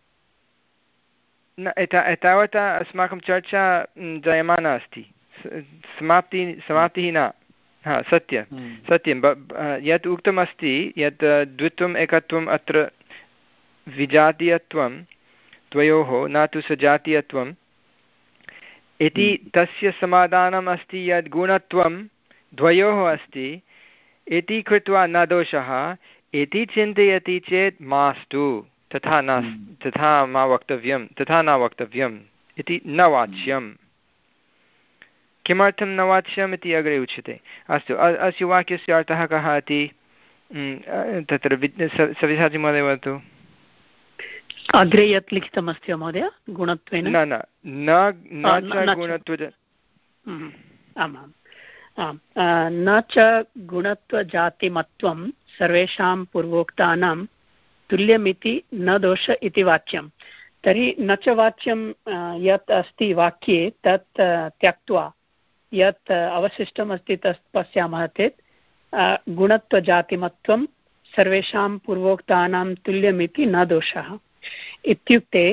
न, एतावता अस्माकं चर्चा जायमाना अस्ति, समाप्ति समाप्तिः न। हा सत्यं सत्यं यत् उक्तमस्ति यत् द्वित्वम् एकत्वम् अत्र विजातीयत्वं द्वयोः न तु सजातीयत्वम् इति, तस्य समाधानम् अस्ति यत् गुणत्वं द्वयोः अस्ति इति कृत्वा न दोषः इति चिन्तयति चेत् मास्तु, तथा न, तथा मा वक्तव्यं, तथा न वक्तव्यम् इति न वाच्यम्। किमर्थं न वाच्यम् इति अग्रे उच्यते। अस्तु, अस्य वाक्यस्य अर्थः कः इति तत्र सव्यसाची महोदय वदतु। अग्रे यत् लिखितमस्ति महोदय गुणत्वेन न न न च गुणत्व, आमाम् आम्, न च गुणत्वजातिमत्वं सर्वेषां पूर्वोक्तानां तुल्यमिति न दोष इति वाच्यं। तर्हि न च वाच्यं यत् अस्ति वाक्ये तत् त्यक्त्वा यत् अवशिष्टम् अस्ति तत् पश्यामः चेत् गुणत्वजातिमत्वं सर्वेषां पूर्वोक्तानां तुल्यमिति न दोषः। इत्युक्ते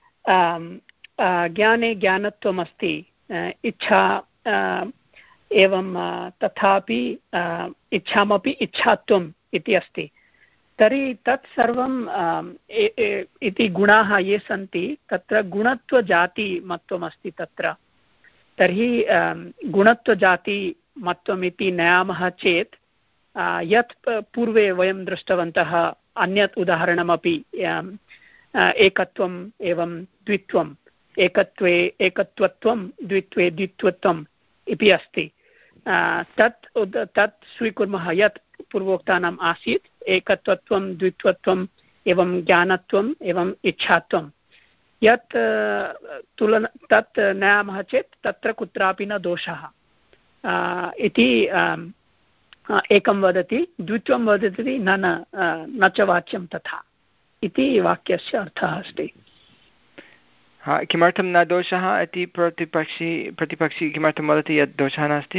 ज्ञाने ज्ञानत्वमस्ति, इच्छा एवं तथापि इच्छामपि इच्छात्वम् इति अस्ति। तर्हि तत् सर्वं इति गुणाः ये सन्ति तत्र गुणत्वजातिमत्वमस्ति तत्र। तर्हि गुणत्वजातिमत्वम् इति नयामः चेत् यत् पूर्वे वयं दृष्टवन्तः अन्यत् उदाहरणमपि एकत्वम् एवं द्वित्वम्, एकत्वे एकत्वत्वं द्वित्वे द्वित्वत्वम् इति अस्ति। तत् तत् स्वीकुर्मः यत् पूर्वोक्तानाम् आसीत् एकत्वत्वं द्वित्वत्वम् एवं ज्ञानत्वम् एवं इच्छात्वं यत् तुलन तत् नयामः चेत् तत्र कुत्रापि न दोषः इति एकं वदति द्वित्वं वदति न न च वाच्यं तथा इति वाक्यस्य अर्थः अस्ति। हा किमर्थं न दोषः इति प्रतिपक्षी प्रतिपक्षी किमर्थं वदति यत् दोषः नास्ति?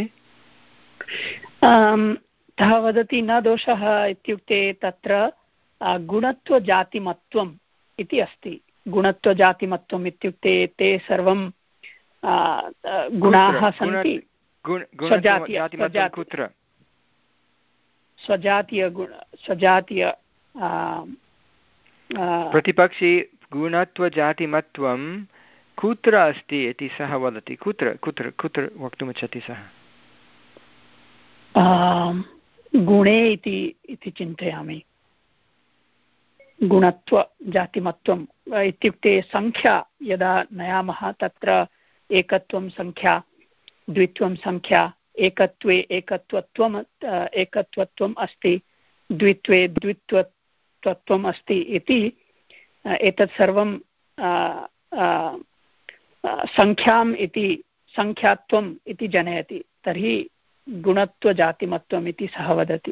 सः वदति न दोषः इत्युक्ते तत्र गुणत्वजातिमत्वम् इति अस्ति। गुणत्वजातिमत्वम् इत्युक्ते ते सर्वं गुणाः सन्ति कुत्र स्वजातीय गुण स्वजातीय प्रतिपक्षी गुणत्वजातिमत्वं कुत्र अस्ति इति सः वदति। कुत्र कुत्र कुत्र वक्तुमिच्छति सः? गुणे इति इति चिन्तयामि। गुणत्वजातिमत्वम् इत्युक्ते संख्या यदा नयामः तत्र एकत्वं संख्या द्वित्वं संख्या एकत्वे एकत्वत्वम् एकत्वत्वम् अस्ति द्वित्वे द्वित्वत्वम् अस्ति इति एतत् सर्वं संख्याम् इति संख्यात्वम् इति जनयति। तर्हि गुणत्वजातिमत्वम् इति सः वदति।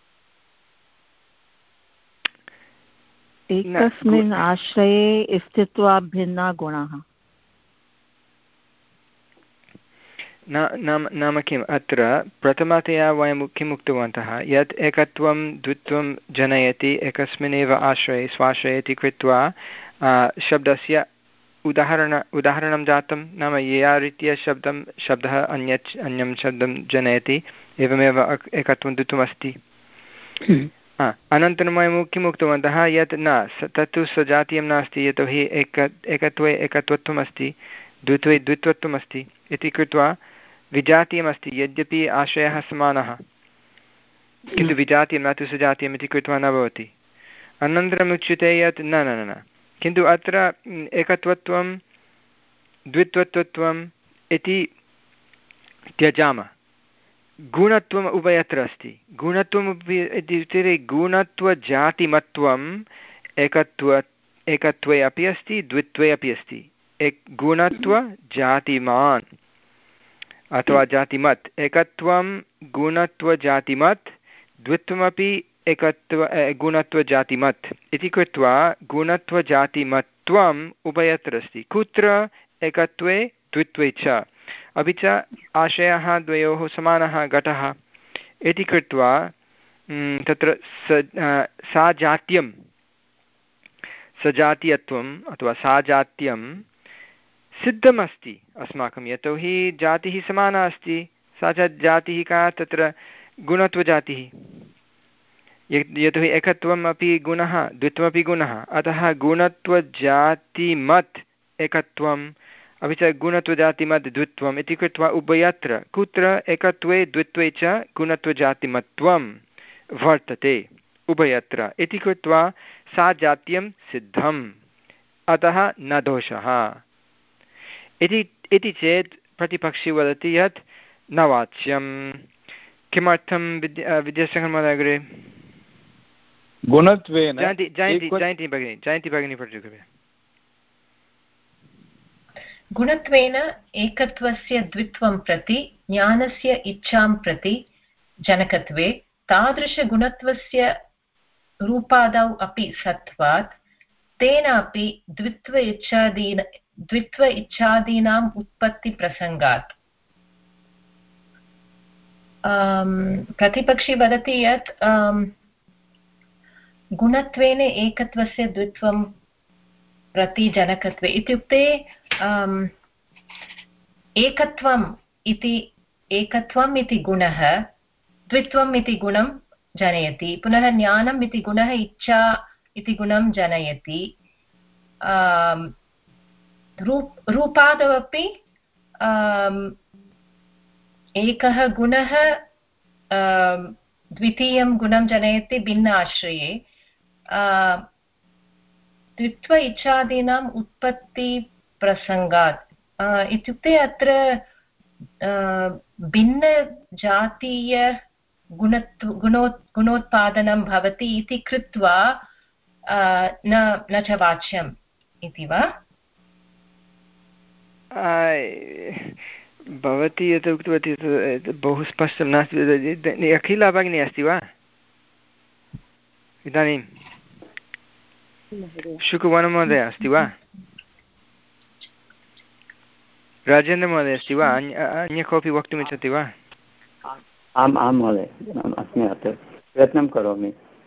एकस्मिन् आश्रये स्थित्वा भिन्ना गुणाः नाम नाम किम्? अत्र प्रथमतया वयं किम् उक्तवन्तः यत् एकत्वं द्वित्वं जनयति एकस्मिन्नेव आश्रये स्वाश्रये इति कृत्वा शब्दस्य उदाहरण उदाहरणं जातं। नाम यया रीत्या शब्दं शब्दः अन्यत् अन्यं शब्दं जनयति एवमेव एकत्वं द्वित्वम् अस्ति। अनन्तरं वयं किम् उक्तवन्तः यत् न तत्तु सजातीयं नास्ति यतोहि एक एकत्वे एकत्वत्वम् अस्ति द्वित्वे द्वित्वत्वम् अस्ति इति कृत्वा विजातीयमस्ति यद्यपि आशयः समानः किन्तु विजातीयं न तु सजातीयम् इति कृत्वा न भवति। अनन्तरम् उच्यते यत् न न न किन्तु अत्र एकत्वत्वं द्वित्वत्वम् इति त्यजामः। गुणत्वम् उभयत्र अस्ति। गुणत्वमपि इत्युक्ते गुणत्वजातिमत्वम् एकत्व एकत्वे अपि अस्ति द्वित्वे अपि अस्ति। एक गुणत्वजातिमान् अथवा जातिमत् एकत्वं गुणत्वजातिमत् द्वित्वमपि एकत्व गुणत्वजातिमत् इति कृत्वा गुणत्वजातिमत्वम् उभयत्र अस्ति। कुत्र? एकत्वे द्वित्वे च। अपि च आशयः द्वयोः समानः घटः इति कृत्वा तत्र साजात्यं सजातीयत्वम् अथवा साजात्यं सिद्धमस्ति अस्माकं यतोहि जातिः समाना अस्ति। सा च जातिः का? तत्र गुणत्वजातिः। यतोहि एकत्वम् अपि गुणः द्वित्वमपि गुणः अतः गुणत्वजातिमत् एकत्वम् अपि च गुणत्वजातिमत् द्वित्वम् इति कृत्वा उभयत्र कुत्र एकत्वे द्वित्वे च गुणत्वजातिमत्वं वर्तते उभयत्र इति कृत्वा साजात्यं सिद्धम् अतः न दोषः इति इति चेत् प्रतिपक्षी वदति यत् न वाच्यं। किमर्थं विद्या विद्यासागरमहोदय अग्रे? गुणत्वेन जयन्ति जयन्ति जयन्ति भगिनी जयन्ति भगिनी पठतु। गुणत्वेन एकत्वस्य द्वित्वं प्रति ज्ञानस्य इच्छां प्रति जनकत्वे तादृशगुणत्वस्य रूपादौ अपि सत्वात् तेनापि द्वित्व इच्छादीन द्वित्व इच्छादीनाम् उत्पत्तिप्रसङ्गात्। प्रतिपक्षी वदति यत् गुणत्वेन एकत्वस्य द्वित्वं प्रति जनकत्वे इत्युक्ते एकत्वम् इति एकत्वम् इति गुणः द्वित्वम् इति गुणं जनयति। पुनः ज्ञानम् इति गुणः इच्छा इति गुणं जनयति। रूप रूपादौ अपि एकः गुणः द्वितीयं गुणं जनयति भिन्न आश्रये। द्वित्व इच्छादीनाम् उत्पत्तिप्रसङ्गात् इत्युक्ते अत्र भिन्नजातीय गुणत्व गुणो गुणोत्पादनं भवति इति कृत्वा न न च वाच्यम् इति वा? भवती यत् उक्तवती बहु स्पष्टं नास्ति। अखिला भगिनी अस्ति वा इदानीं? शुकवनमहोदय अस्ति वा? राजेन्द्रमहोदय अस्ति वा? अन्य कोऽपि वक्तुमिच्छति वा? आम् आं महोदय, अस्मि अत्र प्रयत्नं करोमि।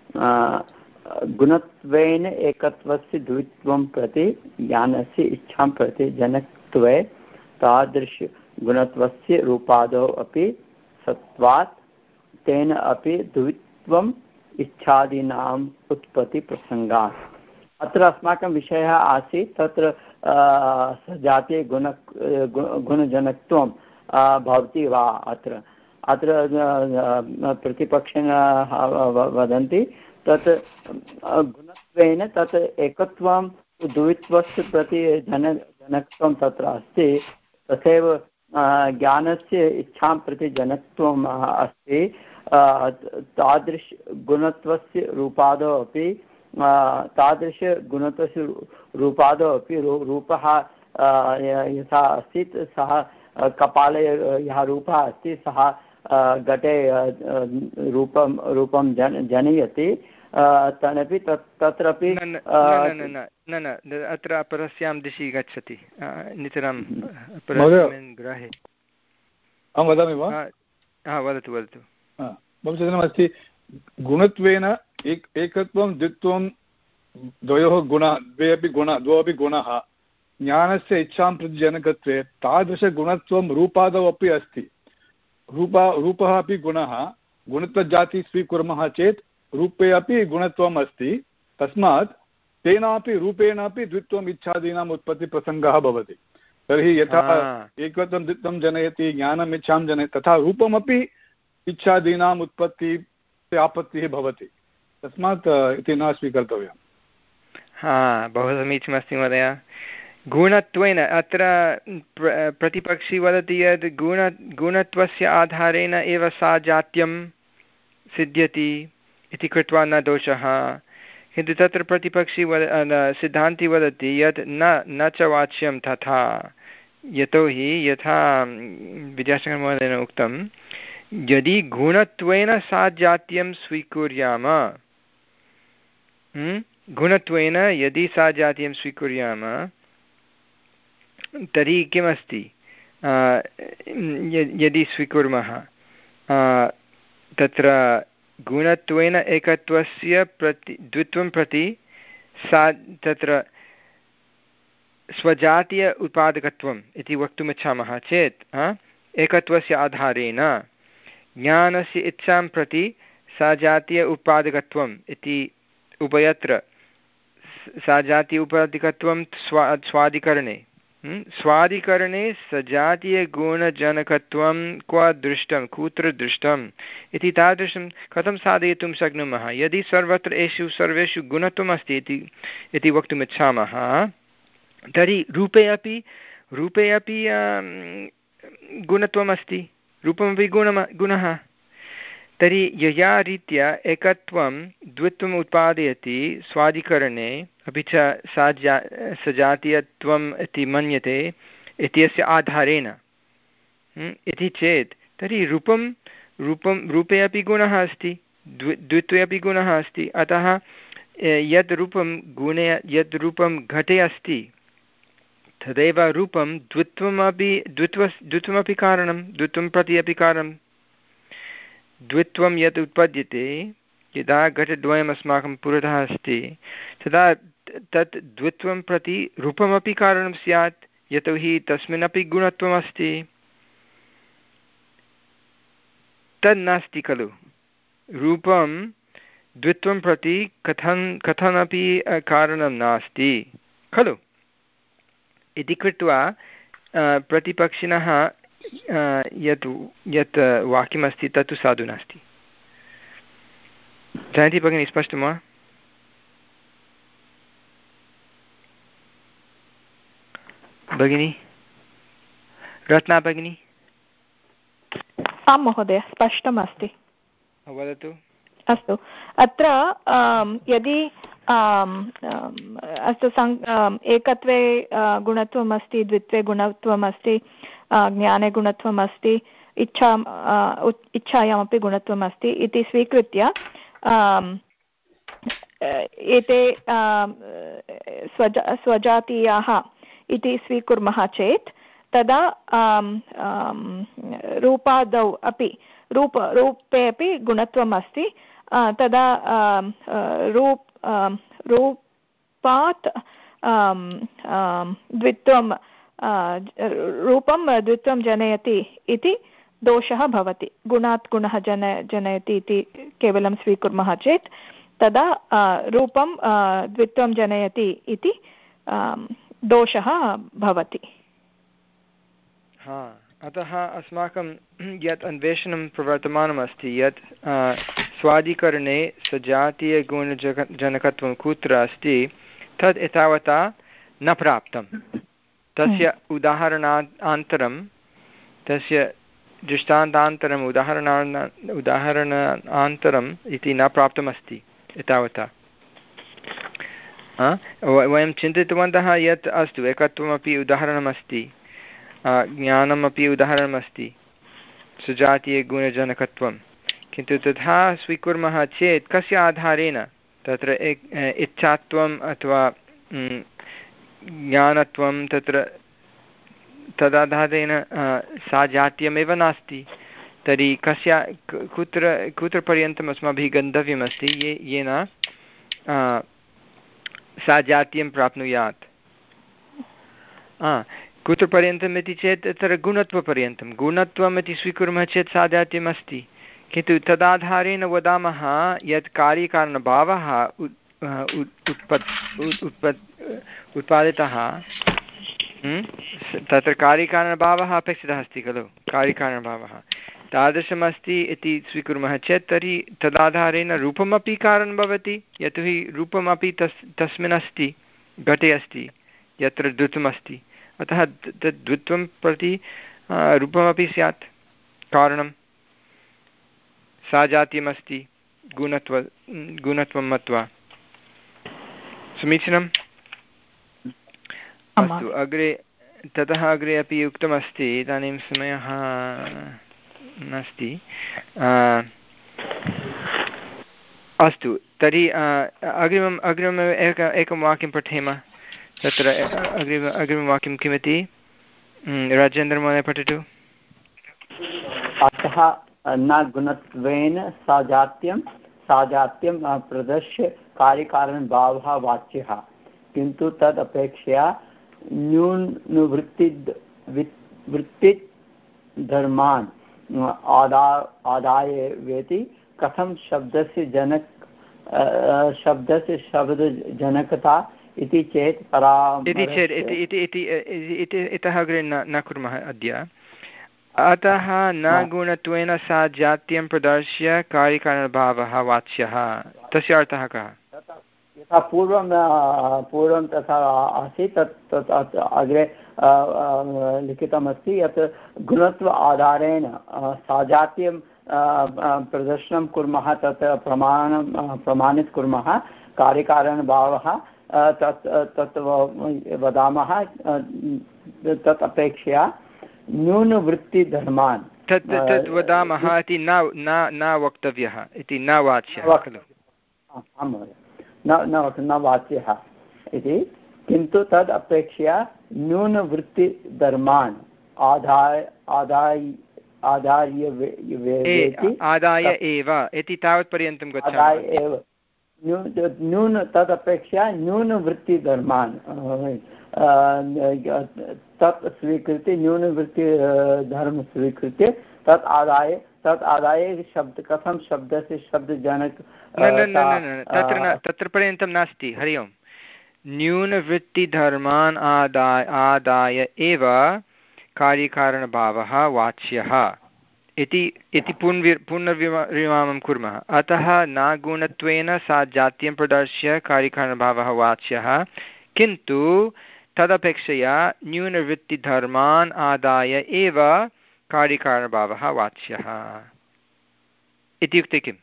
गुणत्वेन एकत्वस्य द्वित्वं प्रति ज्ञानस्य इच्छां प्रति जनकत्वे तादृशगुणत्वस्य रूपादौ अपि सत्वात् तेन अपि द्वित्वम् इच्छादीनाम् उत्पत्तिप्रसङ्गात्। अत्र अस्माकं विषयः आसीत् तत्र सजातीय गुण गुणजनकत्वं भवति वा। अत्र अत्र प्रतिपक्षिणः वदन्ति तत् गुणत्वेन तत् एकत्वं द्वित्वस्य प्रति जन जनकत्वं तत्र अस्ति, तथैव ज्ञानस्य इच्छां प्रति जनकत्वम् अस्ति। तादृशगुणत्वस्य रूपादौ अपि तादृशगुणत्वस्य रूपादौ अपि रूपः यथा अस्ति सः कपाले यः रूपः अस्ति सः घटे रूपं रूपं जन जनयति तदपि तत् तत्रापि न न अत्र अपरस्यां दिशि गच्छति नितरां गृहे। अहं वदामि वा? हा वदतु वदतु। मम चिन्तनमस्ति गुणत्वेन एक एकत्वं द्वित्वं द्वयोः गुणः द्वे अपि गुण द्वौ अपि गुणः ज्ञानस्य इच्छां प्रति जनकत्वे तादृशगुणत्वं रूपादौ अपि अस्ति। रूपा रूपः अपि गुणः, गुणत्वजाति स्वीकुर्मः चेत् रूपे अपि गुणत्वम् अस्ति, तस्मात् तेनापि रूपेणापि द्वित्वम् इच्छादीनाम् उत्पत्तिप्रसङ्गः भवति। तर्हि यथा एकत्वं द्वित्वं जनयति ज्ञानम् इच्छां जनयति तथा रूपमपि इच्छादीनाम् उत्पत्तिः आपत्तिः भवति, तस्मात् इति न स्वीकर्तव्यम्। हा बहु समीचीनमस्ति महोदय। गुणत्वेन अत्र प्र प्रतिपक्षी वदति यत् गुण गुणत्वस्य आधारेण एव सा जात्यं सिद्ध्यति इति कृत्वा न दोषः, किन्तु तत्र प्रतिपक्षी वद सिद्धान्ती वदति यत् न न च वाच्यं तथा, यतोहि यथा विद्यासागरमहोदयेन उक्तं यदि गुणत्वेन सा जात्यं स्वीकुर्याम, गुणत्वेन यदि सा जात्यं स्वीकुर्याम तर्हि किमस्ति, यदि स्वीकुर्मः तत्र गुणत्वेन एकत्वस्य प्रति द्वित्वं प्रति सा तत्र स्वजातीय उत्पादकत्वम् इति वक्तुमिच्छामः चेत् एकत्वस्य आधारेण ज्ञानस्य इच्छां प्रति सा जातीय उत्पादकत्वम् इति उभयत्र सा जातीय उत्पादकत्वं स्वा स्वादिकरणे स्वादिकरणे सजातीयगुणजनकत्वं क्व दृष्टं कुत्र दृष्टम् इति तादृशं कथं साधयितुं शक्नुमः। यदि सर्वत्र एषु सर्वेषु गुणत्वम् अस्ति इति इति वक्तुमिच्छामः तर्हि रूपे अपि रूपे अपि गुणत्वम् अस्ति, रूपमपि गुणम गुणः। तर्हि यया रीत्या एकत्वं द्वित्वम् उत्पादयति स्वादिकरणे अपि च सा जा सजातीयत्वम् इति मन्यते इत्यस्य आधारेण इति चेत् तर्हि रूपं रूपं रूपे अपि गुणः अस्ति, द्वि द्वित्वे अपि गुणः अस्ति। अतः यद् रूपं गुणे यद् रूपं घटे अस्ति तदेव रूपं द्वित्वमपि द्वित्व द्वित्वमपि कारणं, द्वित्वं प्रति अपि कारणं। द्वित्वं यत् उत्पद्यते यदा घटद्वयम् अस्माकं पुरतः अस्ति तदा तत् द्वित्वं प्रति रूपमपि कारणं स्यात्, यतोहि तस्मिन्नपि गुणत्वमस्ति। तन्नास्ति खलु, रूपं द्वित्वं प्रति कथं कथमपि कारणं नास्ति खलु इति कृत्वा प्रतिपक्षिणः यत् यत् वाक्यमस्ति तत्तु साधु नास्ति। जयन्ती भगिनी स्पष्टं वा? भगिनी, रत्ना भगिनी? आं महोदय, स्पष्टमस्ति। वदतु। अस्तु, अत्र यदि अस्तु एकत्वे गुणत्वम् अस्ति, द्वित्वे गुणत्वम् अस्ति, ज्ञाने गुणत्वम् अस्ति, इच्छा इच्छायामपि गुणत्वम् अस्ति इति स्वीकृत्य एते स्वजा स्वजातीयाः इति स्वीकुर्मः चेत् तदा रूपादौ अपि रूप रूपे अपि गुणत्वम् अस्ति, तदा रूप रूपात् द्वित्वं रूपं द्वित्वं जनयति इति दोषः भवति। गुणात् गुणः जन जनयति इति केवलं स्वीकुर्मः चेत् तदा रूपं द्वित्वं जनयति इति दोषः भवति। हा, अतः अस्माकं यत् अन्वेषणं प्रवर्तमानमस्ति यत् स्वादिकरणे सजातीयगुणजनकत्वं कुत्र अस्ति तद् एतावता न प्राप्तं। तस्य उदाहरणान्तरं तस्य दृष्टान्तान्तरम् उदाहरणा उदाहरणान्तरम् इति न प्राप्तमस्ति एतावता। वयं चिन्तितवन्तः यत् अस्तु एकत्वमपि उदाहरणमस्ति, ज्ञानमपि उदाहरणमस्ति, सुजातीयगुणजनकत्वं, किन्तु तथा स्वीकुर्मः चेत् कस्य आधारेण तत्र इच्छात्वम् अथवा ज्ञानत्वं तत्र तदाधारेण साजात्यमेव नास्ति। तर्हि कस्य कुत्र कुत्र पर्यन्तम् अस्माभिः गन्तव्यमस्ति ये येन साजात्यं प्राप्नुयात्। कुत्र पर्यन्तम् इति चेत् तत्र गुणत्वपर्यन्तं। गुणत्वम् इति स्वीकुर्मः चेत् साजात्यम् अस्ति, किन्तु तदाधारेण वदामः यत् कार्यकारणभावः उत्पत् उत्पत् उत्पादितः, तत्र कार्यकारणभावः अपेक्षितः अस्ति खलु, कार्यकारणभावः तादृशमस्ति इति स्वीकुर्मः चेत् तर्हि तदाधारेण रूपमपि कारणं भवति, यतोहि रूपमपि तस् तस्मिन् अस्ति, घटे अस्ति यत्र द्वित्वमस्ति, अतः तद् द्वित्वं प्रति रूपमपि स्यात् कारणं। साजात्यमस्ति गुणत्व गुणत्वं मत्वा। समीचीनम्। अस्तु, अग्रे ततः अग्रे अपि उक्तमस्ति, इदानीं समयः नास्ति। अस्तु, तर्हि अग्रिमम् अग्रिमम् एक एकं वाक्यं पठेम। तत्र अग्रिम अग्रिमवाक्यं किमिति राजेन्द्रमहोदय पठतु। अतः न गुणत्वेन साजात्यं साजात्यं प्रदर्श्य कार्यकारणभावः वाच्यः, किन्तु तदपेक्षया न्यूनवृत्ति वृत्तिधर्मान् आदा आदाय वेति कथं शब्दस्य जनक शब्दस्य शब्दजनकता इति चेत् इति चेत् इति इतः अग्रे न कुर्मः अद्य। अतः न गुणत्वेन साजात्यं प्रदर्श्य कार्यकारणभावः वाच्यः, तस्य अर्थः कः? यथा पूर्वं पूर्वं तथा आसीत् तत् तत् अग्रे लिखितमस्ति यत् गुणत्व आधारेण साजात्यं प्रदर्शनं कुर्मः, तत् प्रमाणं प्रमाणित कुर्मः, कार्यकारणभावः तत् तत् वदामः, तत् अपेक्षया न्यूनवृत्तिधर्मान् तत् तत् वदामः इति न न वक्तव्यः इति न वाच्यः खलु। आं महोदय, न न न वाच्यः इति, किन्तु तद् अपेक्षया न्यूनवृत्तिधर्मान् आदाय आदाय आदाय आदाय एव इति तावत्पर्यन्तं गच्छामः। एव न्यून तदपेक्षया न्यूनवृत्तिधर्मान् तत् स्वीकृत्य न्यूनवृत्तिधर्म स्वीकृत्य तत् आदाय तत् आदाय शब्द कथं शब्दस्य शब्दजनक तत्र न तत्र पर्यन्तं नास्ति। हरि ओम्। न्यूनवृत्तिधर्मान् आदाय आदाय एव कार्यकारणभावः वाच्यः इति इति पुनर् पुनर्विरामं कुर्मः। अतः न गुणत्वेन साजात्यं प्रदर्श्य कार्यकारणभावः वाच्यः, किन्तु तदपेक्षया न्यूनवृत्तिधर्मान् आदाय एव कार्यकारणभावः वाच्यः। इत्युक्ते किम्?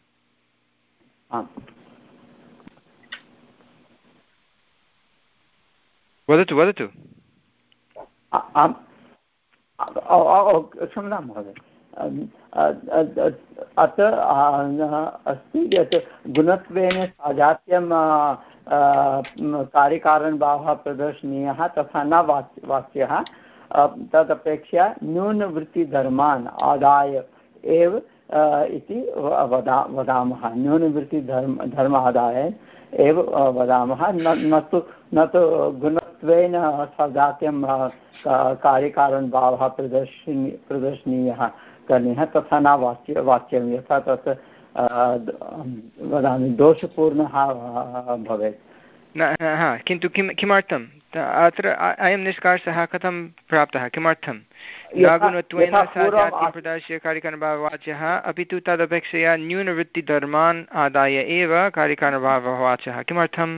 वदतु वदतु। क्षम्यतां महोदय, अत्र अस्ति यत् गुणत्वेन साजात्यं कार्यकारणभावः प्रदर्शनीयः तथा न वाच्य वाच्यः, तदपेक्षया न्यूनवृत्तिधर्मान् आदाय एव इति वदा वदामः। न्यूनवृत्तिधर्म धर्म आदाय एव वदामः, न तु न तु गुणत्वेन सजात्यं कार्यकारणभावः प्रदर्शनी प्रदर्शनीयः करणीयः तथा न वाच्य वाच्यं, यथा तत् वदामि दोषपूर्णः भवेत्। न हा किन्तु किं किमर्थम् अत्र अयं निष्कर्षः कथं प्राप्तः? किमर्थं न गुणत्वेन साजात्यं प्रदर्श्य कार्यकारणभाववाच्यः अपि तु तदपेक्षया न्यूनवृत्तिधर्मान् आदाय एव कार्यकारणभाववाच्यः? किमर्थम्?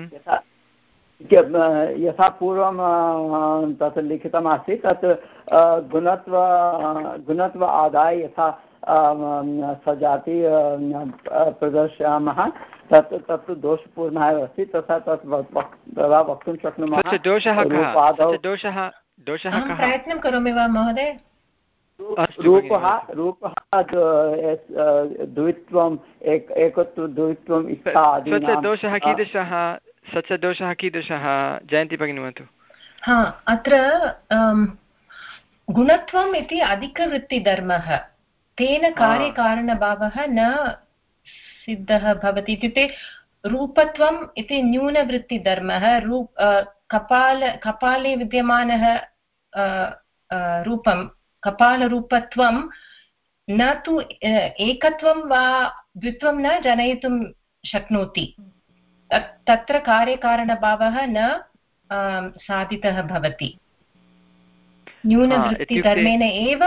यथा पूर्वं तत् लिखितमासीत् तत् गुणत्व गुणत्व आदाय यथा सजाति प्रदर्शयामः तत् तत्तु दोषपूर्णः एव अस्ति, तथा तत् तदा वक्तुं शक्नुमः। दोषः दोषः दोषः प्रयत्नं करोमि वा महोदय? रूपः रूपः द्वित्वम् एकत्वं द्वित्वम् इच्छा दोषः कीदृशः? स च दोषः कीदृशः? जयन्ती भगिनी वदतु। हा, अत्र गुणत्वम् इति अधिकवृत्तिधर्मः, तेन कार्यकारणभावः न सिद्धः भवति। इत्युक्ते रूपत्वम् इति न्यूनवृत्तिधर्मः, रूप कपाल कपाले विद्यमानः रूपं कपालरूपत्वं न तु एकत्वं वा द्वित्वं न जनयितुं शक्नोति। तत्र कार्यकारणभावः न साधितः भवति। न्यूनवृत्तिधर्मेण एव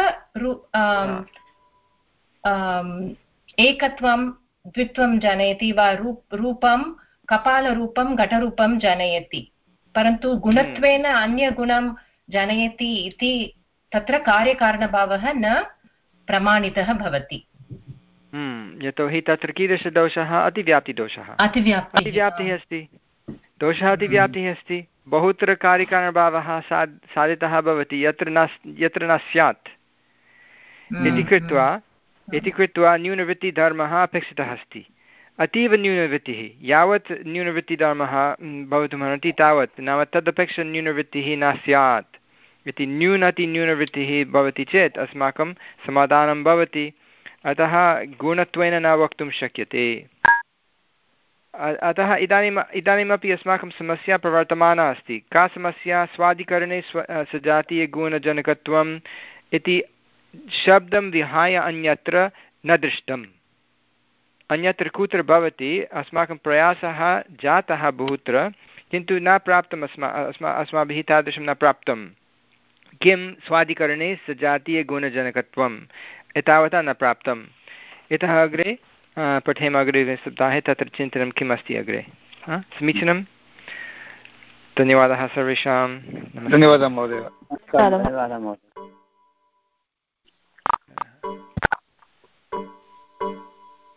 एकत्वं द्वित्वं जनयति वा रूपं कपालरूपं घटरूपं जनयति, परन्तु गुणत्वेन अन्यगुणं जनयति इति तत्र कार्यकारणभावः न प्रमाणितः भवति। यतोहि तत्र कीदृशदोषः? अतिव्याप्तिदोषः। अतिव्याप्तिः अस्ति, दोषः अतिव्याप्तिः अस्ति। बहुत्र कार्यकारणभावः साधितः भवति यत्र न यत्र न स्यात् इति कृत्वा इति कृत्वा न्यूनवृत्तिधर्मः अपेक्षितः अस्ति। अतीव न्यूनवृत्तिः, यावत् न्यूनवृत्तिधर्मः भवितुमर्हति तावत्, नाम तदपेक्षा न्यूनवृत्तिः न स्यात् इति। न्यूनातिन्यूनवृत्तिः भवति चेत् अस्माकं समाधानं भवति। अतः गुणत्वेन न वक्तुं शक्यते। अतः इदानीम् इदानीमपि अस्माकं समस्या प्रवर्तमाना अस्ति। का समस्या? स्वादिकरणे स्व सजातीयगुणजनकत्वम् इति शब्दं विहाय अन्यत्र न दृष्टम्। अन्यत्र कुत्र भवति? अस्माकं प्रयासः जातः बहुत्र, किन्तु न प्राप्तम् अस्मा अस्मा अस्माभिः तादृशं न प्राप्तं। किं? स्वादिकरणे सजातीयगुणजनकत्वम् एतावता न प्राप्तम्। इतः अग्रे पठेम अग्रे सप्ताहे तत्र चिन्तनं किम् अस्ति अग्रे। समीचीनं, धन्यवादः सर्वेषां। धन्यवादः महोदय। धन्यवादः महोदय।